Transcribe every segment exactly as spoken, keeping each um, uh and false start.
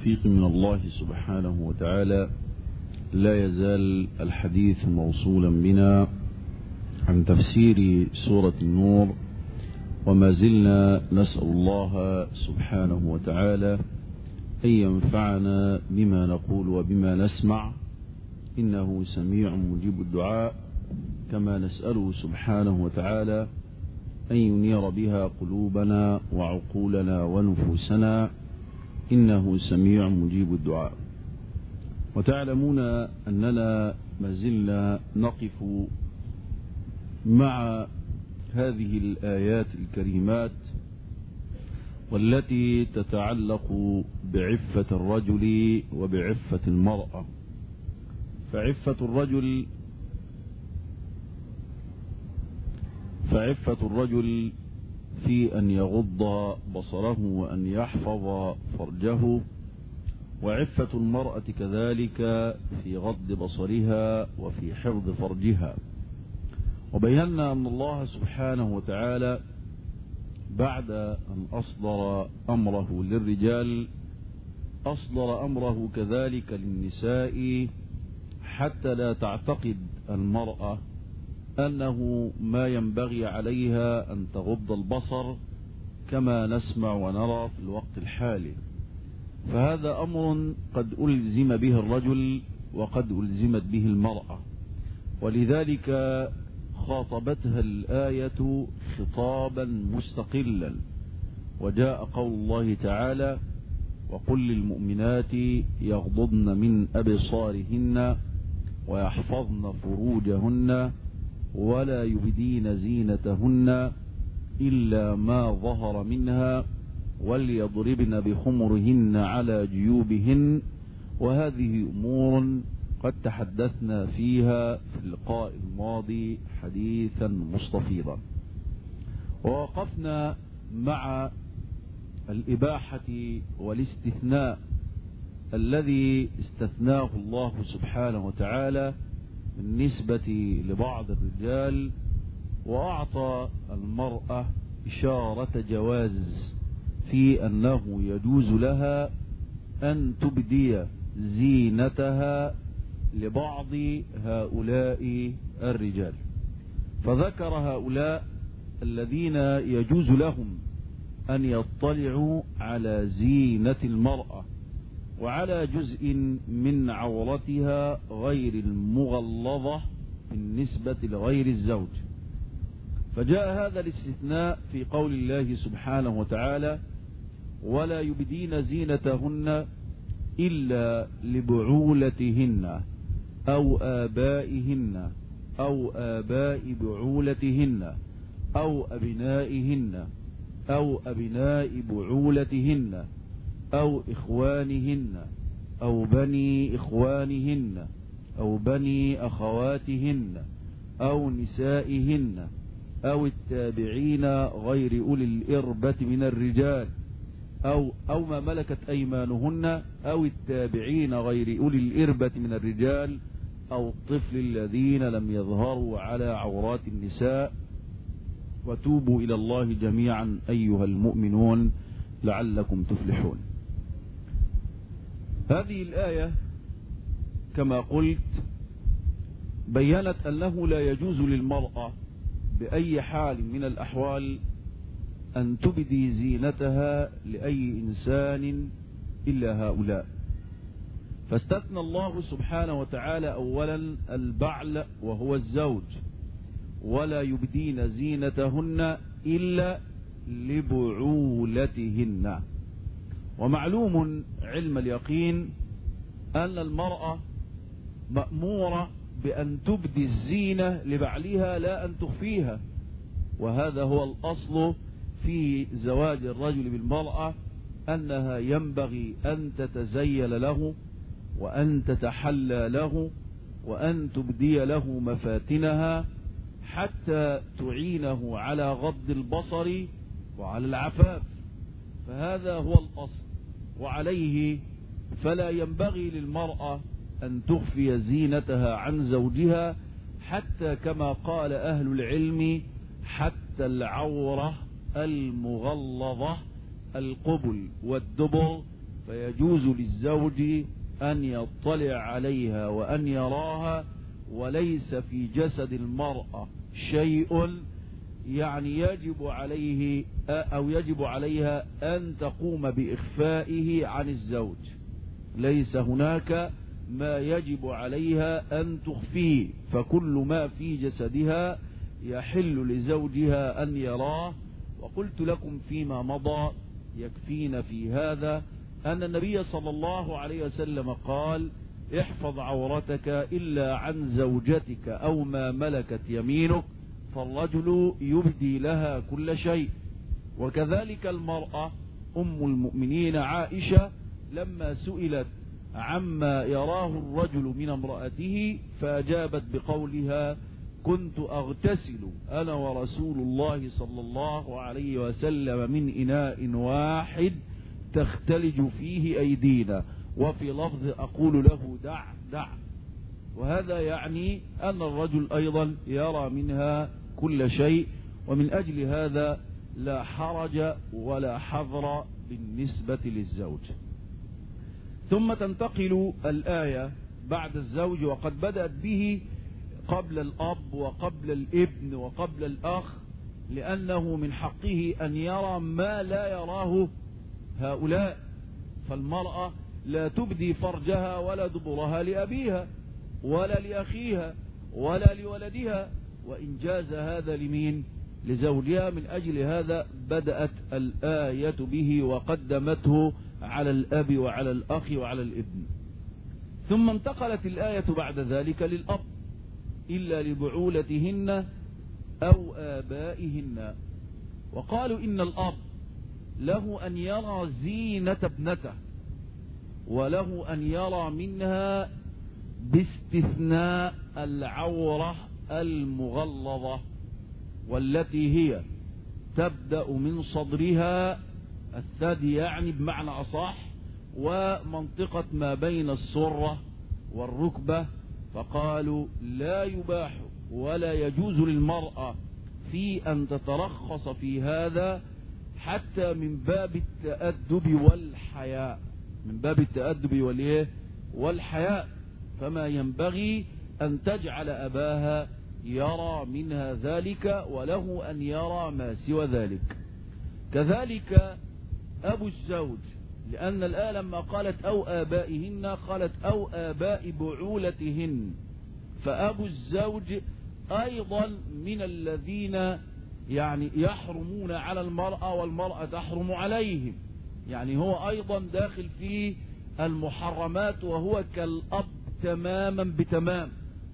توفيق من الله سبحانه وتعالى لا يزال الحديث موصولا بنا عن تفسير سورة النور، وما زلنا نسأل الله سبحانه وتعالى أن ينفعنا بما نقول وبما نسمع، إنه سميع مجيب الدعاء. كما نسأله سبحانه وتعالى أن ينير بها قلوبنا وعقولنا ونفوسنا، إنه سميع مجيب الدعاء. وتعلمون أننا ما زلنا نقف مع هذه الآيات الكريمات والتي تتعلق بعفة الرجل وبعفة المرأة. فعفة الرجل فعفة الرجل في أن يغض بصره وأن يحفظ فرجه، وعفة المرأة كذلك في غض بصرها وفي حفظ فرجها. وبينا أن الله سبحانه وتعالى بعد أن أصدر أمره للرجال أصدر أمره كذلك للنساء، حتى لا تعتقد المرأة أنه ما ينبغي عليها أن تغض البصر كما نسمع ونرى في الوقت الحالي. فهذا أمر قد ألزم به الرجل وقد ألزمت به المرأة، ولذلك خاطبتها الآية خطابا مستقلا. وجاء قول الله تعالى: وقل للمؤمنات يغضضن من أبصارهن ويحفظن فروجهن ولا يبدين زينتهن إلا ما ظهر منها وليضربن بخمرهن على جيوبهن. وهذه أمور قد تحدثنا فيها في اللقاء الماضي حديثا مستفيضا، ووقفنا مع الإباحة والاستثناء الذي استثناه الله سبحانه وتعالى بالنسبة لبعض الرجال، وأعطى المرأة إشارة جواز في أنه يجوز لها أن تبدي زينتها لبعض هؤلاء الرجال. فذكر هؤلاء الذين يجوز لهم أن يطلعوا على زينة المرأة وعلى جزء من عورتها غير المغلظة بالنسبة لغير الزوج. فجاء هذا الاستثناء في قول الله سبحانه وتعالى: ولا يبدين زينتهن إلا لبعولتهن أو آبائهن أو آباء بعولتهن أو أبنائهن أو أبناء بعولتهن أو إخوانهن أو بني إخوانهن أو بني أخواتهن أو نسائهن أو التابعين غير أولي الإربة من الرجال أو أو ما ملكت أيمانهن أو التابعين غير أولي الإربة من الرجال أو الطفل الذين لم يظهروا على عورات النساء. وتوبوا إلى الله جميعا أيها المؤمنون لعلكم تفلحون. هذه الآية كما قلت بيّنت أنه لا يجوز للمرأة بأي حال من الأحوال أن تبدي زينتها لأي إنسان إلا هؤلاء. فاستثنى الله سبحانه وتعالى أولا البعل وهو الزوج: ولا يبدين زينتهن إلا لبعولتهن. ومعلوم علم اليقين أن المرأة مأمورة بأن تبدي الزينة لبعلها لا أن تخفيها، وهذا هو الأصل في زواج الرجل بالمرأة، أنها ينبغي أن تتزين له وأن تتحلى له وأن تبدي له مفاتنها حتى تعينه على غض البصر وعلى العفاف. فهذا هو الأصل، وعليه فلا ينبغي للمرأة أن تخفي زينتها عن زوجها، حتى كما قال أهل العلم حتى العورة المغلظة القبل والدبر، فيجوز للزوج أن يطلع عليها وأن يراها، وليس في جسد المرأة شيء يعني يجب عليه أو يجب عليها أن تقوم بإخفائه عن الزوج. ليس هناك ما يجب عليها أن تخفيه، فكل ما في جسدها يحل لزوجها أن يراه. وقلت لكم فيما مضى يكفينا في هذا أن النبي صلى الله عليه وسلم قال: احفظ عورتك إلا عن زوجتك أو ما ملكت يمينك، فالرجل يبدي لها كل شيء. وكذلك المرأة أم المؤمنين عائشة لما سئلت عما يراه الرجل من امرأته فأجابت بقولها: كنت أغتسل أنا ورسول الله صلى الله عليه وسلم من إناء واحد تختلج فيه أيدينا، وفي لفظ أقول له دع دع. وهذا يعني أن الرجل أيضا يرى منها كل شيء، ومن أجل هذا لا حرج ولا حظر بالنسبة للزوج. ثم تنتقل الآية بعد الزوج، وقد بدأت به قبل الأب وقبل الابن وقبل الأخ، لأنه من حقه أن يرى ما لا يراه هؤلاء. فالمرأة لا تبدي فرجها ولا دبرها لأبيها ولا لأخيها ولا لولدها، وإن جاز هذا لمين؟ لزوجها. من أجل هذا بدأت الآية به وقدمته على الأب وعلى الأخ وعلى الابن. ثم انتقلت الآية بعد ذلك للأب: إلا لبعولتهن أو آبائهن. وقالوا إن الأب له أن يرى زينة ابنته، وله أن يرى منها باستثناء العورة المغلظة، والتي هي تبدأ من صدرها الثدي يعني بمعنى أصح، ومنطقة ما بين السرة والركبة. فقالوا لا يباح ولا يجوز للمرأة في أن تترخص في هذا، حتى من باب التأدب والحياء، من باب التأدب والإيه والحياء. فما ينبغي أن تجعل أباها يرى منها ذلك، وله أن يرى ما سوى ذلك. كذلك أبو الزوج، لأن الآية لما قالت أو آبائهن قالت أو آباء بعولتهن، فأبو الزوج أيضا من الذين يعني يحرمون على المرأة والمرأة تحرم عليهم، يعني هو أيضا داخل في المحرمات، وهو كالأب تماما بتمام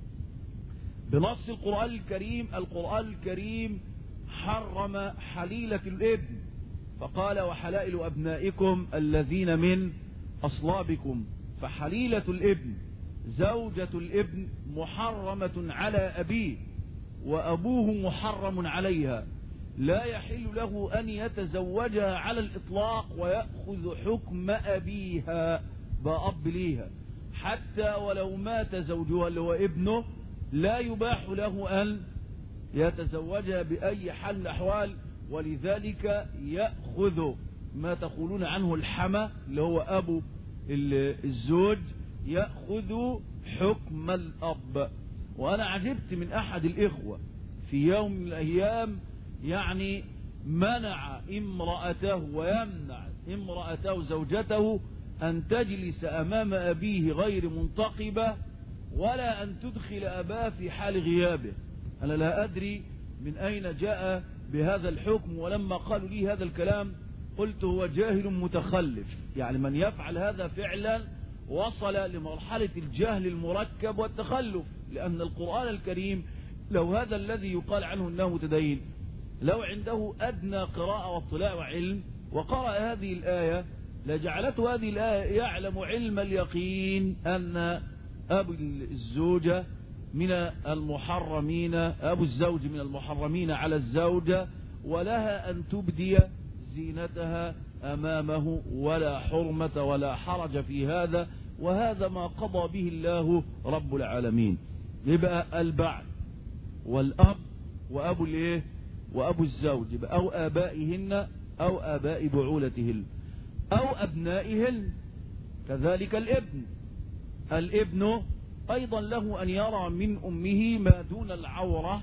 بنص القرآن الكريم. القرآن الكريم حرم حليلة الابن، فقال وحلائل أبنائكم الذين من أصلابكم. فحليلة الابن زوجة الابن محرمة على أبيه، وأبوه محرم عليها، لا يحل له أن يتزوجها على الإطلاق ويأخذ حكم أبيها بأب ليها، حتى ولو مات زوجها اللي هو ابنه لا يباح له أن يتزوجها بأي حال من الأحوال. ولذلك يأخذ ما تقولون عنه الحمى اللي هو أبو الزوج، يأخذ حكم الأب. وأنا عجبت من أحد الإخوة في يوم من الأيام يعني منع امرأته ويمنع امرأته زوجته أن تجلس أمام أبيه غير منتقبة، ولا أن تدخل أباه في حال غيابه. أنا لا أدري من أين جاء بهذا الحكم، ولما قالوا لي هذا الكلام قلت هو جاهل متخلف. يعني من يفعل هذا فعلا وصل لمرحلة الجهل المركب والتخلف، لأن القرآن الكريم لو هذا الذي يقال عنه أنه متدين لو عنده أدنى قراءة واطلاع وعلم وقرأ هذه الآية لجعلته هذه الآية يعلم علم اليقين أن أبو الزوجة من المحرمين، أبو الزوج من المحرمين على الزوجة، ولها أن تبدي زينتها أمامه، ولا حرمة ولا حرج في هذا. وهذا ما قضى به الله رب العالمين. يبقى البعل والأب وأبو الإيه وأبو الزوج، يبقى أو آبائهن أو آباء بعولتهن أو أبنائهن. كذلك الابن الابن أيضا له أن يرى من أمه ما دون العورة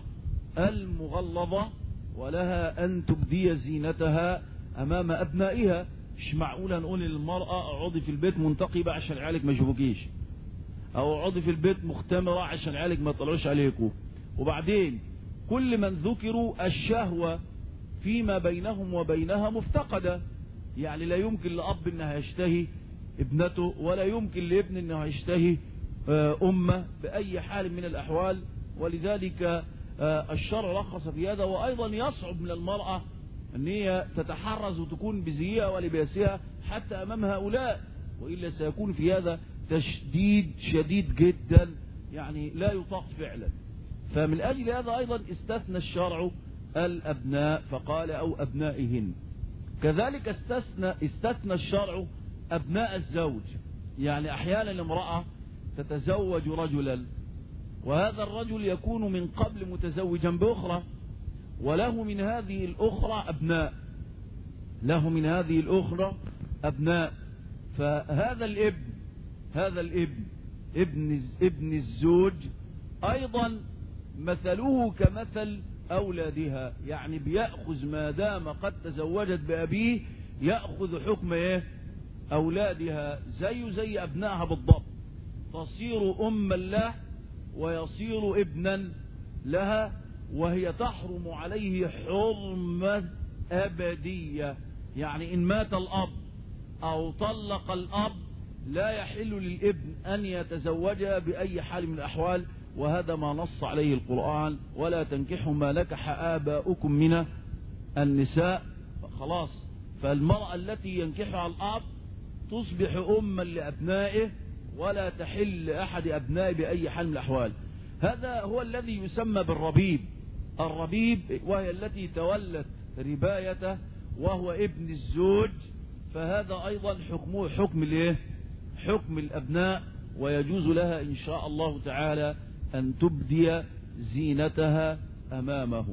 المغلظة، ولها أن تبدي زينتها أمام أبنائها. مش معقولة نقول للمرأة اقعدي في البيت منتقبة عشان عيالك ما يشوفوكيش، أو اقعدي في البيت مختمرة عشان عيالك ما يطلعوش عليكم. وبعدين كل من ذكروا الشهوة فيما بينهم وبينها مفتقدة، يعني لا يمكن لأب أنها يشتهي ابنته، ولا يمكن لابن أنه يشتهي أمه بأي حال من الأحوال. ولذلك الشرع رخص في هذا. وأيضا يصعب من المرأة أن هي تتحرز وتكون بزيها ولباسها حتى أمام هؤلاء، وإلا سيكون في هذا تشديد شديد جدا يعني لا يطاق فعلا. فمن أجل هذا أيضا استثنى الشرع الأبناء فقال أو أبنائهن. كذلك استثنى, استثنى الشرع أبناء الزوج. يعني أحيانا الامرأة تتزوج رجلا، وهذا الرجل يكون من قبل متزوجا بأخرى، وله من هذه الأخرى أبناء له من هذه الأخرى أبناء فهذا الابن هذا الابن ابن ابن الزوج أيضا مثله كمثل أولادها، يعني بيأخذ ما دام قد تزوجت بأبيه يأخذ حكم إيه؟ أولادها، زي زي أبنائها بالضبط. تصير أما له ويصير ابنا لها، وهي تحرم عليه حرمة أبدية. يعني إن مات الأب أو طلق الأب لا يحل للابن أن يتزوجها بأي حال من الأحوال، وهذا ما نص عليه القرآن: ولا تنكحوا ما نكح آباؤكم من النساء. خلاص، فالمرأة التي ينكحها الأب تصبح أما لأبنائه ولا تحل لأحد أبنائه بأي حال من الأحوال. هذا هو الذي يسمى بالربيب. الربيب وهي التي تولت ربايته وهو ابن الزوج، فهذا أيضا حكمه حكم الايه؟ حكم الأبناء، ويجوز لها إن شاء الله تعالى أن تبدي زينتها أمامه.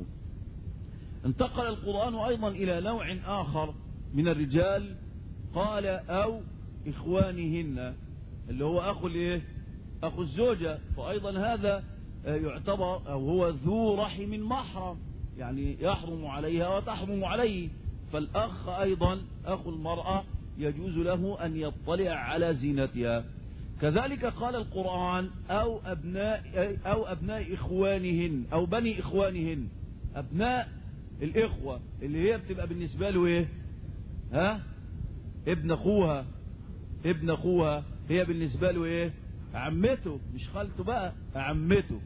انتقل القرآن أيضا إلى نوع آخر من الرجال، قال أو إخوانهن، اللي هو أخو الايه؟ أخو الزوجة. فأيضا هذا يعتبر أو هو ذو رحم محرم، يعني يحرم عليها وتحرم عليه. فالأخ أيضا أخو المرأة يجوز له أن يطلع على زينتها. كذلك قال القرآن أو أبناء أو أبناء إخوانهن أو بني إخوانهن. أبناء الإخوة اللي هي بتبقى بالنسبة له إيه؟ ها؟ ابن أخوها ابن أخوها هي بالنسبة له إيه؟ عمته، مش خالته بقى، عمته.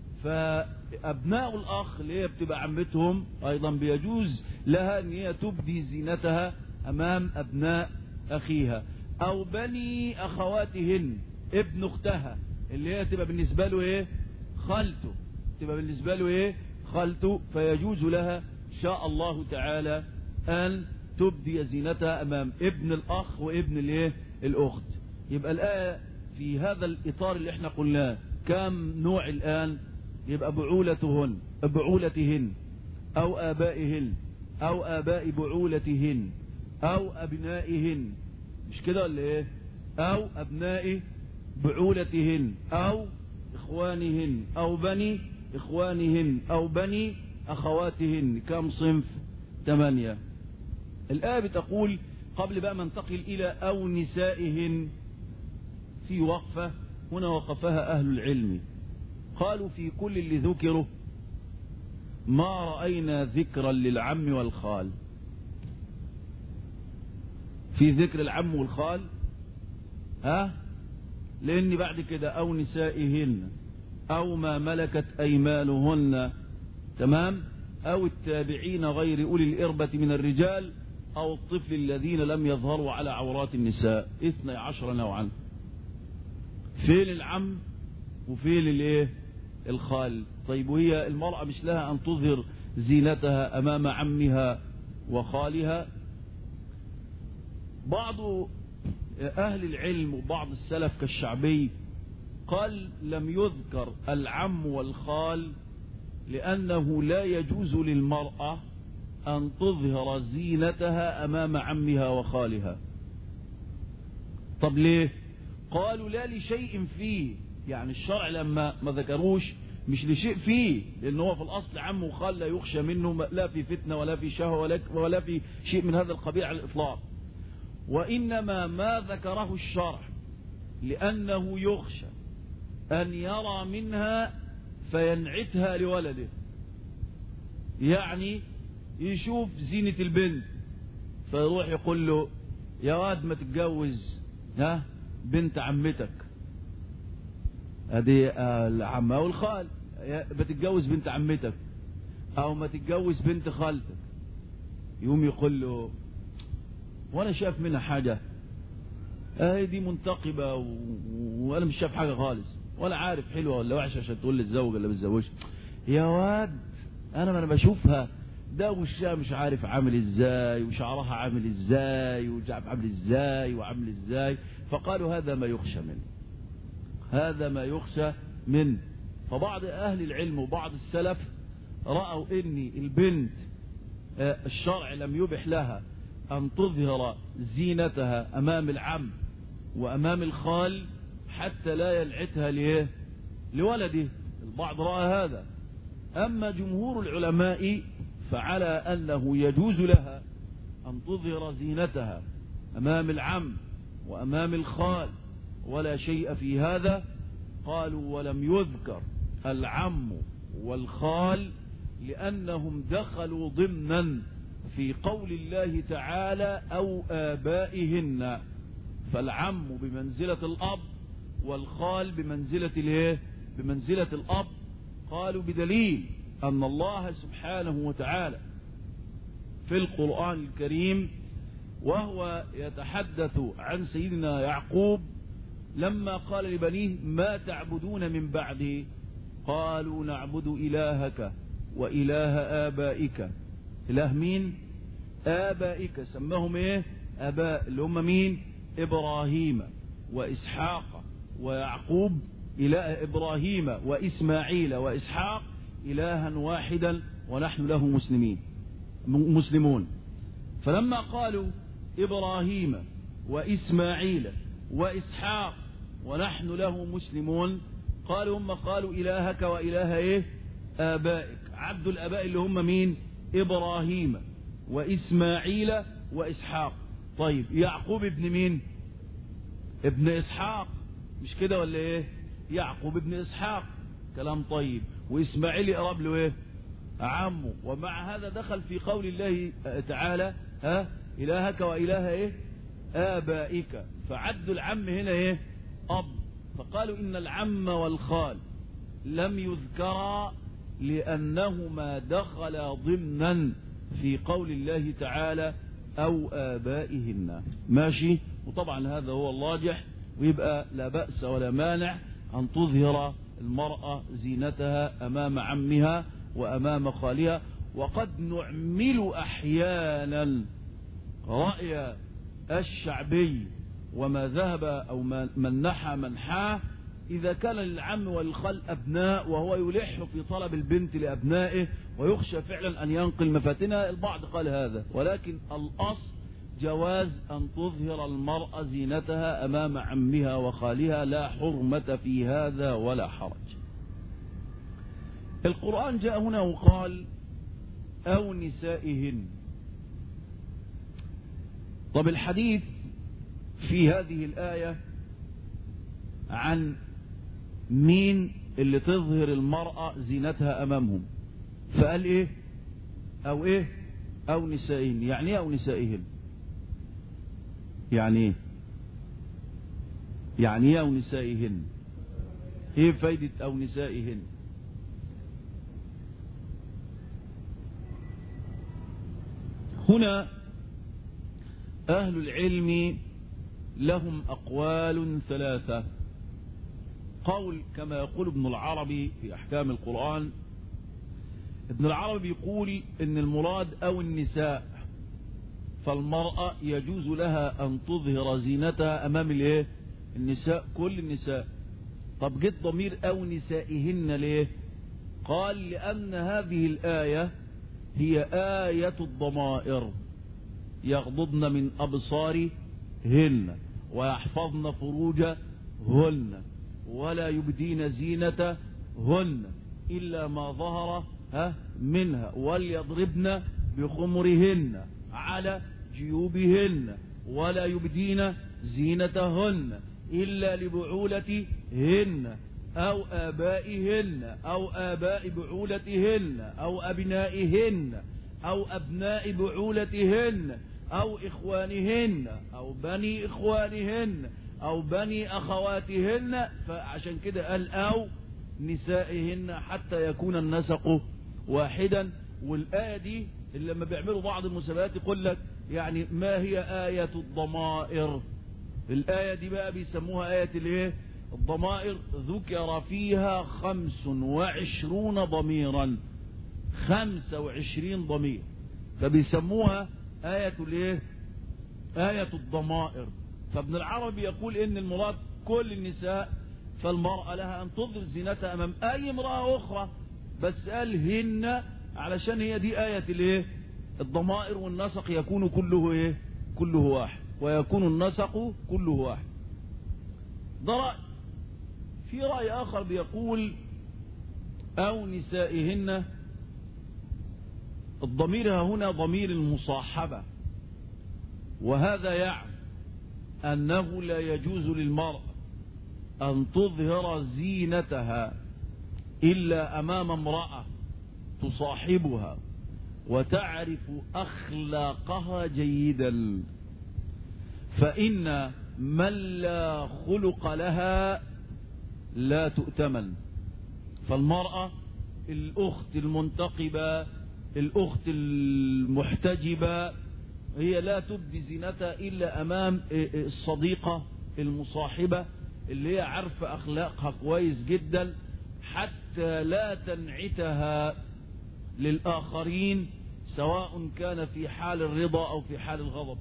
فأبناء الأخ اللي هي بتبقى عمتهم أيضا بيجوز لها أن هي تبدي زينتها أمام أبناء أخيها. أو بني أخواتهن، ابن أختها اللي هي تبقى بالنسبة له إيه؟ خالته، تبقى بالنسبة له إيه؟ خالته. فيجوز لها شاء الله تعالى أن تبدي زينتها أمام ابن الأخ وابن الإيه؟ الأخت. يبقى الآية في هذا الإطار اللي احنا قلناه كم نوع الآن؟ يبقى بعولتهن بعولتهن أو آبائهن أو آباء بعولتهن أو أبنائهن، مش كده ولا إيه؟ أو أبناء بعولتهن أو إخوانهن أو بني إخوانهن أو بني أخواتهن. كم صنف؟ ثمانية. الآية بتقول قبل بقى ما ننتقل إلى أو نسائهن في وقفة هنا وقفها أهل العلم، قالوا في كل اللي ذكره ما رأينا ذكرا للعم والخال. في ذكر العم والخال ها؟ لأن بعد كده أو نسائهن أو ما ملكت أيمانهن، تمام، أو التابعين غير أولي الإربة من الرجال أو الطفل الذين لم يظهروا على عورات النساء. اثني عشر نوعا. فين العم وفين الايه؟ الخال. طيب وهي المرأة مش لها أن تظهر زينتها أمام عمها وخالها؟ بعض أهل العلم وبعض السلف كالشعبي قال لم يذكر العم والخال لأنه لا يجوز للمرأة أن تظهر زينتها أمام عمها وخالها. طب ليه؟ قالوا لا لشيء فيه، يعني الشرع لما ما ذكروش مش لشيء فيه، لأن هو في الأصل عم وخال لا يخشى منه، لا في فتنة ولا في شهوة ولا, ولا في شيء من هذا القبيل على الإطلاق. وإنما ما ذكره الشرع لأنه يخشى أن يرى منها فينعتها لولده، يعني يشوف زينة البنت فيروح يقول له يا واد ما تتجوز ها بنت عمتك، هذه العمة والخال، بتتجوز بنت عمتك او ما تتجوز بنت خالتك. يقوم يقول له وانا شايف منها حاجة، اهي دي منتقبة و... وانا مش شايف حاجة خالص، ولا عارف حلوة ولا وحشة عشان تقول لي الزوج ولا بتزوجها. يا واد انا ما انا بشوفها ده وشها مش عارف عامل ازاي وشعرها عامل ازاي وجعب عامل ازاي وعامل ازاي. فقالوا هذا ما يخشى منه، هذا ما يخشى منه. فبعض اهل العلم وبعض السلف رأوا ان البنت الشرع لم يبح لها ان تظهر زينتها امام العم وامام الخال حتى لا يلعتها ليه لولده. البعض رأى هذا. اما جمهور العلماء فعلى انه يجوز لها ان تظهر زينتها امام العم وامام الخال ولا شيء في هذا. قالوا ولم يذكر العم والخال لأنهم دخلوا ضمنا في قول الله تعالى أو آبائهن، فالعم بمنزلة الأب والخال بمنزلة الايه بمنزلة الأب. قالوا بدليل أن الله سبحانه وتعالى في القرآن الكريم وهو يتحدث عن سيدنا يعقوب لما قال لبنيه ما تعبدون من بعدي، قالوا نعبد إلهك وإله آبائك. إله مين؟ آبائك، سماهم إيه؟ آباء، اللي هم مين؟ إبراهيم وإسحاق ويعقوب، إله إبراهيم وإسماعيل وإسحاق إلها واحدا ونحن له مسلمين مسلمون. فلما قالوا إبراهيم وإسماعيل وإسحاق ونحن له مسلمون، قالوا هم قالوا إلهك وإله إيه؟ آبائك. عبد الآباء اللي هم مين؟ إبراهيم وإسماعيل وإسحاق. طيب يعقوب ابن مين؟ ابن إسحاق، مش كده ولا إيه؟ يعقوب ابن إسحاق، كلام طيب. وإسماعيل يقرب له إيه؟ عمه. ومع هذا دخل في قول الله تعالى ها إلهك وإله إيه؟ آبائك. فعدوا العم هنا إيه؟ أب. فقالوا إن العم والخال لم يذكرا لأنهما دخلا ضمنا في قول الله تعالى أو آبائهن. ماشي. وطبعا هذا هو الراجح، ويبقى لا بأس ولا مانع أن تظهر المرأة زينتها أمام عمها وأمام خالها. وقد نعمل أحيانا رأي الشعبي وما ذهب أو من نحى منحاه إذا كان للعم والخال أبناء وهو يلح في طلب البنت لأبنائه ويخشى فعلا أن ينقل مفاتنها. البعض قال هذا، ولكن الأصل جواز أن تظهر المرأة زينتها أمام عمها وخالها، لا حرمة في هذا ولا حرج. القرآن جاء هنا وقال أو نسائهن. طب الحديث في هذه الآية عن مين اللي تظهر المرأة زينتها أمامهم، فقال إيه؟ أو إيه؟ أو نسائهن. يعني إيه أو نسائهن؟ يعني إيه؟ يعني إيه أو نسائهن؟ إيه فايدة أو نسائهن؟ هنا أهل العلم لهم أقوال ثلاثة. قول كما يقول ابن العربي في أحكام القرآن، ابن العربي يقول إن المراد أو النساء، فالمرأة يجوز لها أن تظهر زينتها أمام الايه؟ النساء، كل النساء. طب جت ضمير أو نسائهن ليه؟ قال لأن هذه الآية هي آية الضمائر، يغضضن من أبصارهن. ويحفظن فروجهن ولا يبدين زينتهن إلا ما ظهر منها وليضربن بخمرهن على جيوبهن ولا يبدين زينتهن إلا لبعولتهن أو آبائهن أو آباء بعولتهن أو أبنائهن أو أبناء بعولتهن أو إخوانهن أو بني إخوانهن أو بني أخواتهن. فعشان كده قال أو نسائهن حتى يكون النسق واحدا. والآية دي اللي لما بيعملوا بعض المسابقات يقول لك يعني ما هي آية الضمائر؟ الآية دي بقى بيسموها آية الايه؟ الضمائر. ذكر فيها خمس وعشرون ضميرا، خمسة وعشرين ضمير، فبيسموها آية الايه؟ آية الضمائر. فابن العربي يقول ان المراد كل النساء، فالمرأة لها ان تظهر زينتها امام اي امرأة اخرى، بس قال هن علشان هي دي آية الايه؟ الضمائر. والنسق يكون كله ايه؟ كله واحد، ويكون النسق كله واحد. ده رأي. في رأي آخر بيقول أو نسائهن، الضمير هنا ضمير المصاحبة، وهذا يعني أنه لا يجوز للمرأة أن تظهر زينتها إلا أمام امرأة تصاحبها وتعرف أخلاقها جيدا، فإن من لا خلق لها لا تؤتمن. فالمرأة الأخت المنتقبة الأخت المحتجبة هي لا تبدي زينتها إلا أمام الصديقة المصاحبة اللي هي عارفة أخلاقها كويس جدا، حتى لا تنعتها للآخرين سواء كان في حال الرضا أو في حال الغضب.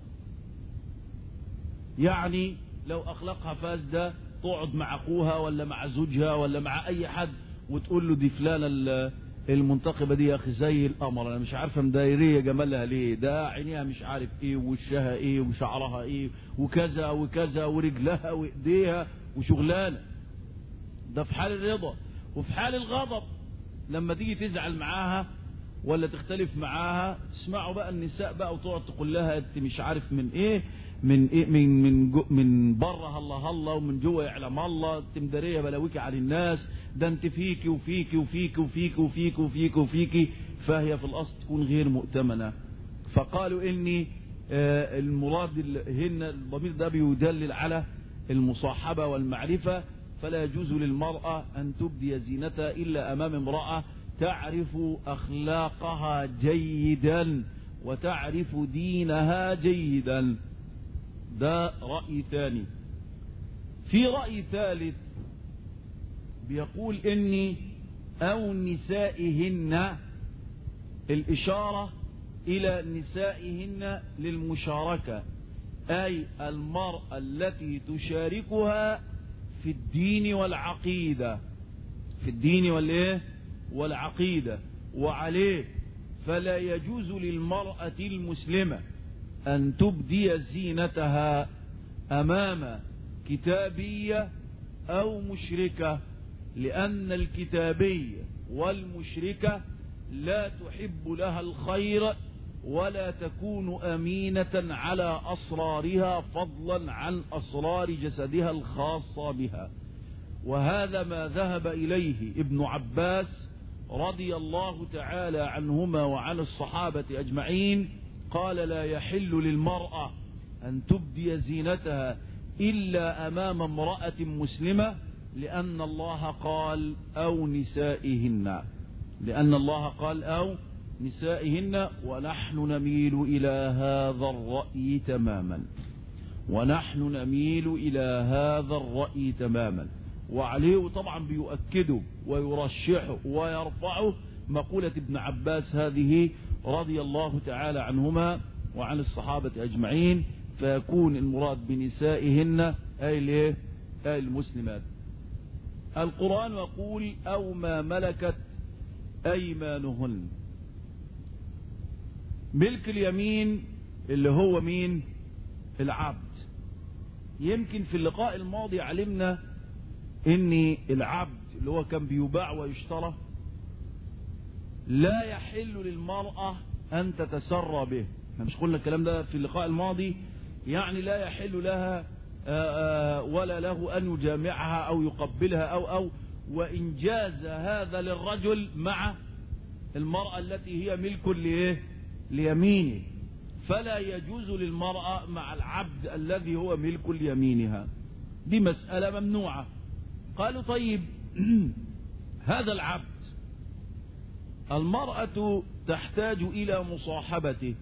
يعني لو أخلاقها فاسدة تقعد مع أخوها ولا مع زوجها ولا مع أي حد وتقول له دي فلانة المنتقبة دي يا أخي زي القمر، أنا مش عارفة مدايرية جمالها ليه، ده عينيها مش عارف إيه ووشها إيه وشعرها إيه وكذا وكذا ورجلها وإيديها وشغلانة. ده في حال الرضا. وفي حال الغضب لما تيجي تزعل معاها ولا تختلف معاها، تسمعوا بقى النساء بقى وتقعد تقول لها انت مش عارف من ايه من ايه من من جو من بره الله الله ومن جوه يعلم الله، انت مداريه بلاويكي على الناس، ده انت فيكي وفيكي وفيكي وفيكي وفيكي وفيكي وفيكي، فهي في الاصل تكون غير مؤتمنه. فقالوا اني آه المراد هن الضمير ده بيدلل على المصاحبه والمعرفه، فلا يجوز للمراه ان تبدي زينتها الا امام امراه تعرف أخلاقها جيدا وتعرف دينها جيدا. ده رأي ثاني. في رأي ثالث بيقول إني أو نسائهن، الإشارة إلى نسائهن للمشاركة، أي المرأة التي تشاركها في الدين والعقيدة، في الدين والإيه والعقيدة. وعليه فلا يجوز للمرأة المسلمة أن تبدي زينتها أمام كتابية أو مشركة، لأن الكتابية والمشركة لا تحب لها الخير ولا تكون أمينة على أسرارها فضلا عن أسرار جسدها الخاصة بها. وهذا ما ذهب إليه ابن عباس رضي الله تعالى عنهما وعن الصحابة أجمعين. قال لا يحل للمرأة أن تبدي زينتها إلا أمام امرأة مسلمة، لأن الله قال أو نسائهن، لأن الله قال أو نسائهن. ونحن نميل إلى هذا الرأي تماما، ونحن نميل إلى هذا الرأي تماما. وعليه طبعا بيؤكده ويرشحه ويرفعه مقولة ابن عباس هذه رضي الله تعالى عنهما وعن الصحابة أجمعين، فيكون المراد بنسائهن أي أي المسلمات. القرآن يقول أو ما ملكت أيمانهن. ملك اليمين اللي هو مين؟ العبد. يمكن في اللقاء الماضي علمنا ان العبد اللي هو كان بيباع ويشترى لا يحل للمرأة ان تتسرى به. احنا مش قلنا الكلام ده في اللقاء الماضي؟ يعني لا يحل لها آآ آآ ولا له ان يجامعها او يقبلها او او وان جاز هذا للرجل مع المرأة التي هي ملك لإيه؟ ليمينه، فلا يجوز للمرأة مع العبد الذي هو ملك ليمينها. دي مسألة ممنوعة. قالوا طيب هذا العبد المرأة تحتاج إلى مصاحبته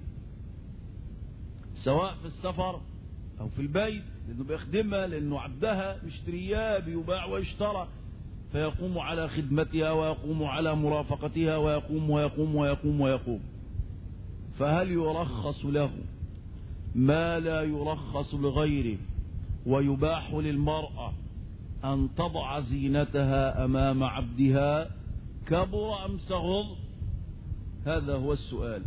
سواء في السفر أو في البيت، لأنه بيخدمها، لأنه عبدها مشترياه بيباع ويشترى، فيقوم على خدمتها ويقوم على مرافقتها ويقوم ويقوم ويقوم ويقوم. فهل يرخص له ما لا يرخص لغيره ويباح للمرأة أن تضع زينتها أمام عبدها كبر أم صغر؟ هذا هو السؤال.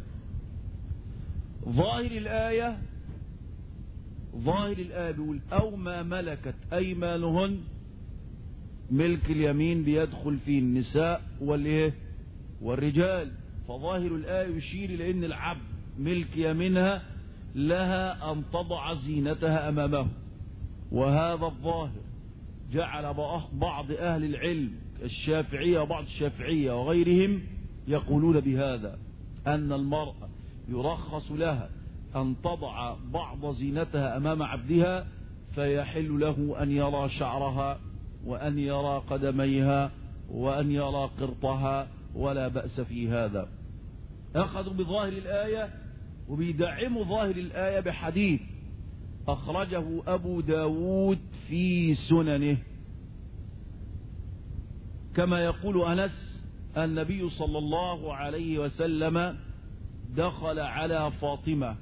ظاهر الآية ظاهر الآية بيقول أو ما ملكت أيمانهن، ملك اليمين بيدخل فيه النساء والإيه والرجال، فظاهر الآية يشير إلى أن العبد ملك يمينها لها أن تضع زينتها أمامه. وهذا الظاهر جعل بعض أهل العلم الشافعية وبعض الشافعية وغيرهم يقولون بهذا، أن المرأة يرخص لها أن تضع بعض زينتها أمام عبدها، فيحل له أن يرى شعرها وأن يرى قدميها وأن يرى قرطها، ولا بأس في هذا. أخذوا بظاهر الآية وبيدعموا ظاهر الآية بحديث أخرجه أبو داود في سننه، كما يقول أنس النبي صلى الله عليه وسلم دخل على فاطمة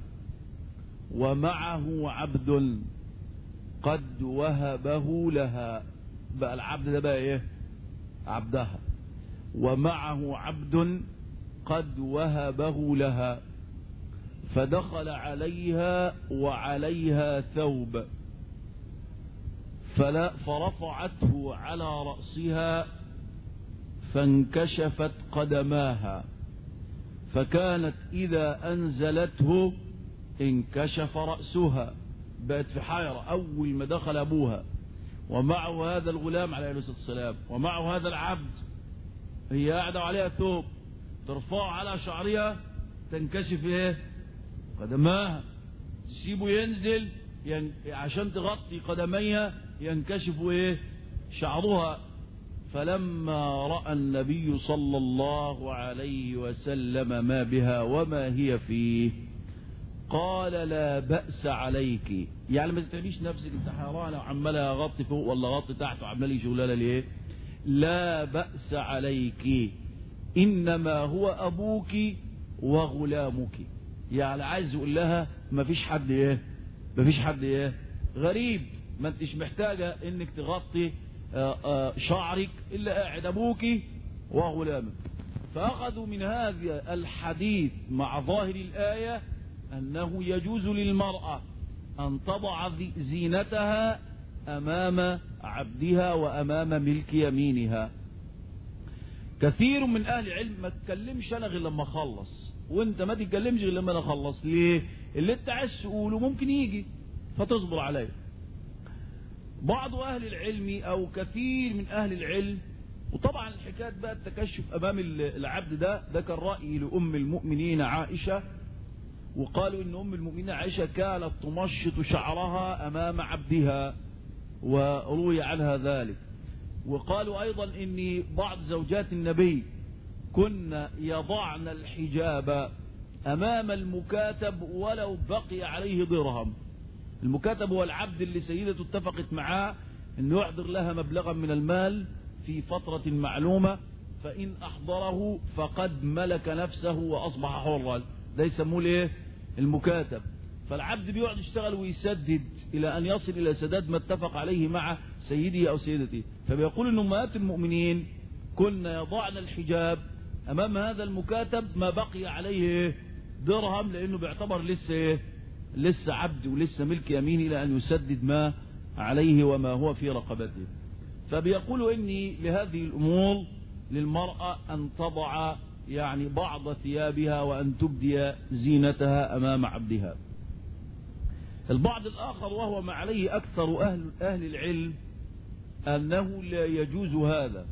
ومعه عبد قد وهبه لها، بقى العبد ده بقى ايه؟ عبدها، ومعه عبد قد وهبه لها، فدخل عليها وعليها ثوب فلا فرفعته على رأسها فانكشفت قدماها، فكانت إذا أنزلته انكشف رأسها، بقت في حيرة أول ما دخل أبوها ومعه هذا الغلام عليه الصلاة والسلام ومعه هذا العبد، هي قاعدة عليها ثوب، ترفعه على شعرها تنكشف ايه؟ قدماها، تسيبه ينزل ين... عشان تغطي قدميها ينكشف ايه؟ شعرها. فلما رأى النبي صلى الله عليه وسلم ما بها وما هي فيه قال لا بأس عليك، يعني ما تتعبيش نفسك، انت حيرانه وعمالها غطي فوق ولا غطي تحت وعمال لي شغلانه ليه؟ لا بأس عليك انما هو ابوك وغلامك. يعني عايز يقول لها ما فيش حد ايه؟ ما فيش حد ايه؟ غريب، ما انتش محتاجه انك تغطي آآ آآ شعرك الا قاعد ابوك وغلامك. فاخذوا من هذا الحديث مع ظاهر الايه أنه يجوز للمرأة أن تضع زينتها أمام عبدها وأمام ملك يمينها. كثير من أهل العلم ما تكلمش أنا غير لما أخلص، وأنت ما تتكلمش غير لما أنا أخلص. ليه؟ اللي أنت عايز تقوله ممكن يجي فتصبر عليه. بعض أهل العلم أو كثير من أهل العلم، وطبعا الحكاية بقى التكشف أمام العبد ده ده كان رأي لأم المؤمنين عائشة، وقالوا ان ام المؤمنين عائشة كانت تمشط شعرها امام عبدها وروي عنها ذلك. وقالوا ايضا ان بعض زوجات النبي كن يضعن الحجاب امام المكاتب ولو بقي عليه درهم. المكاتب هو العبد اللي سيدته اتفقت معاه انه يحضر لها مبلغا من المال في فترة معلومة، فان احضره فقد ملك نفسه واصبح حرا، ده يسموه ايه؟ المكاتب. فالعبد بيقعد يشتغل ويسدد الى ان يصل الى سداد ما اتفق عليه مع سيده او سيدته. فبيقول ان امهات المؤمنين كن يضعن الحجاب امام هذا المكاتب ما بقي عليه درهم، لانه بيعتبر لسه ايه؟ لسه عبد ولسه ملك يمين الى ان يسدد ما عليه وما هو في رقبته. فبيقولوا إني لهذه الأمور للمرأة أن تضع يعني بعض ثيابها وأن تبدي زينتها أمام عبدها. البعض الآخر وهو ما عليه أكثر أهل, أهل العلم أنه لا يجوز هذا،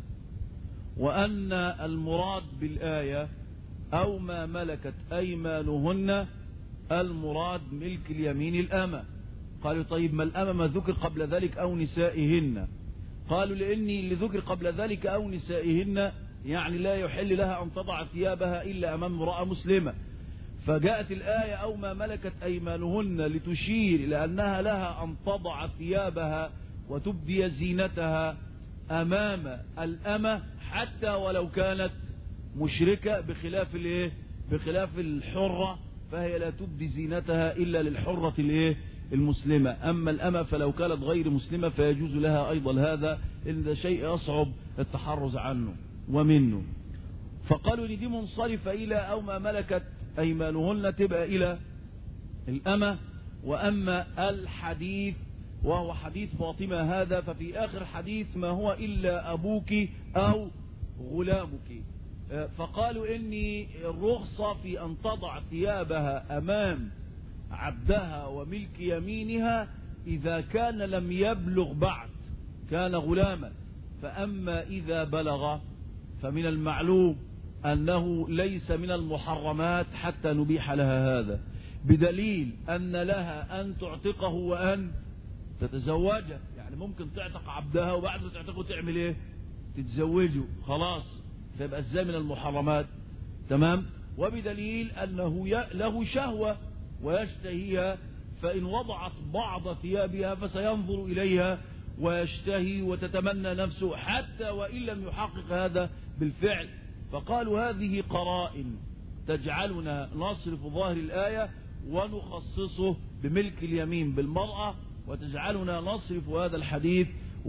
وأن المراد بالآية أو ما ملكت أيمانهن المراد ملك اليمين الأمة. قالوا طيب ما الأمة ما ذكر قبل ذلك أو نسائهن؟ قالوا لأني اللي ذكر قبل ذلك أو نسائهن يعني لا يحل لها أن تضع ثيابها إلا أمام امرأة مسلمة، فجاءت الآية أو ما ملكت أيمانهن لتشير إلى أنها لها أن تضع ثيابها وتبدي زينتها أمام الأمة حتى ولو كانت مشركة، بخلاف الايه بخلاف الحرة فهي لا تبدي زينتها إلا للحرة الايه المسلمة. أما الأمة فلو كانت غير مسلمة فيجوز لها أيضا هذا، إن ده شيء يصعب التحرز عنه ومنه. فقالوا إن دي منصرفة إلى أو ما ملكت أيمانهن تبقى إلى الأمة. وأما الحديث وهو حديث فاطمة هذا ففي آخر حديث ما هو إلا أبوك أو غلامك. فقالوا إني الرخصة في أن تضع ثيابها أمام عبدها وملك يمينها إذا كان لم يبلغ بعد، كان غلاما. فأما إذا بلغ فمن المعلوم أنه ليس من المحرمات حتى نبيح لها هذا، بدليل أن لها أن تعتقه وأن تتزوجه. يعني ممكن تعتق عبدها وبعد ما تعتقه تعمل إيه؟ تتزوجه خلاص، فيبقى ازاي من المحرمات؟ تمام. وبدليل أنه له شهوة ويشتهيها، فإن وضعت بعض ثيابها فسينظر إليها ويشتهي وتتمنى نفسه حتى وإن لم يحقق هذا بالفعل. فقالوا هذه قرائن تجعلنا نصرف ظاهر الآية ونخصصه بملك اليمين بالمرأة، وتجعلنا نصرف هذا الحديث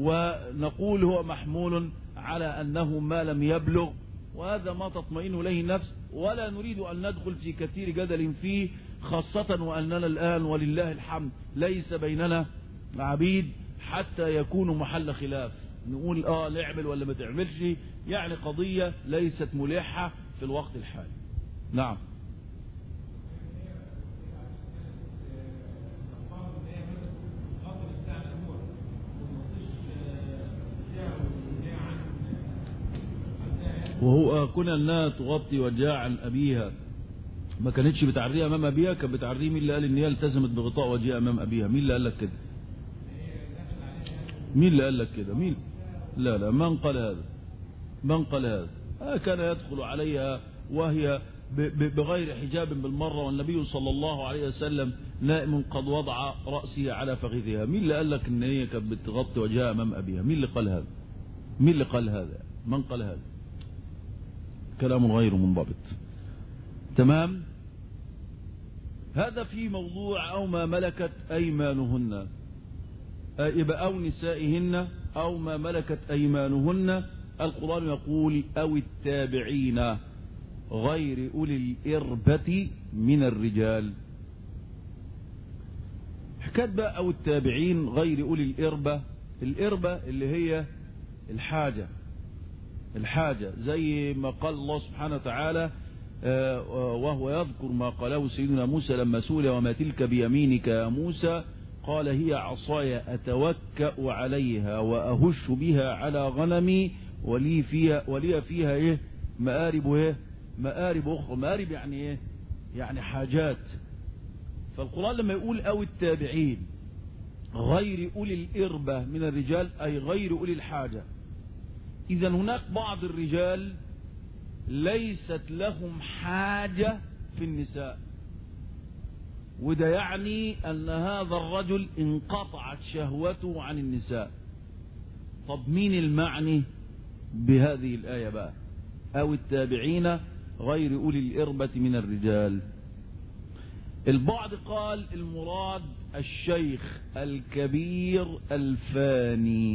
ونقول هو محمول على أنه ما لم يبلغ، وهذا ما تطمئن إليه النفس، ولا نريد أن ندخل في كثير جدل فيه، خاصة وأننا الآن ولله الحمد ليس بيننا عبيد حتى يكون محل خلاف نقول آه نعمل ولا ما تعملش، يعني قضية ليست ملحة في الوقت الحالي. نعم. وهو كنا انها تغطي وجهها عن ابيها، ما كانتش بتعريها امام ابيها، كانت بتعريه. مين اللي قال ان هي التزمت بغطاء وجهها امام ابيها؟ مين اللي قال لك كده؟ مين اللي قال لك كده؟ مين؟ لا لا، من قال هذا؟ من قال هذا؟ آه كان يدخل عليها وهي بغير حجاب بالمرة، والنبي صلى الله عليه وسلم نائم قد وضع رأسه على فخذها. مين اللي قال لك ان هي كانت بتغطي وجهها امام ابيها؟ مين اللي قال هذا؟ مين اللي قال هذا؟ من قال هذا؟ كلام غير منضبط. تمام. هذا في موضوع أو ما ملكت أيمانهن، يبقى أو نسائهن أو ما ملكت أيمانهن. القرآن يقول أو التابعين غير أولي الإربة من الرجال. حكاية بقى أو التابعين غير أولي الإربة، الإربة اللي هي الحاجة، الحاجة زي ما قال الله سبحانه وتعالى وهو يذكر ما قاله سيدنا موسى لما سئل وما تلك بيمينك يا موسى قال هي عصاي أتوكأ عليها وأهش بها على غنمي ولي فيها ولي فيها إيه مآرب إيه مآرب أخرى. مآرب يعني إيه؟ يعني حاجات. فالقرآن لما يقول أو التابعين غير أولي الإربة من الرجال أي غير أولي الحاجة، إذا هناك بعض الرجال ليست لهم حاجة في النساء، وده يعني أن هذا الرجل انقطعت شهوته عن النساء. طب مين المعني بهذه الآية بقى؟ أو التابعين غير أولي الإربة من الرجال. البعض قال المراد الشيخ الكبير الفاني،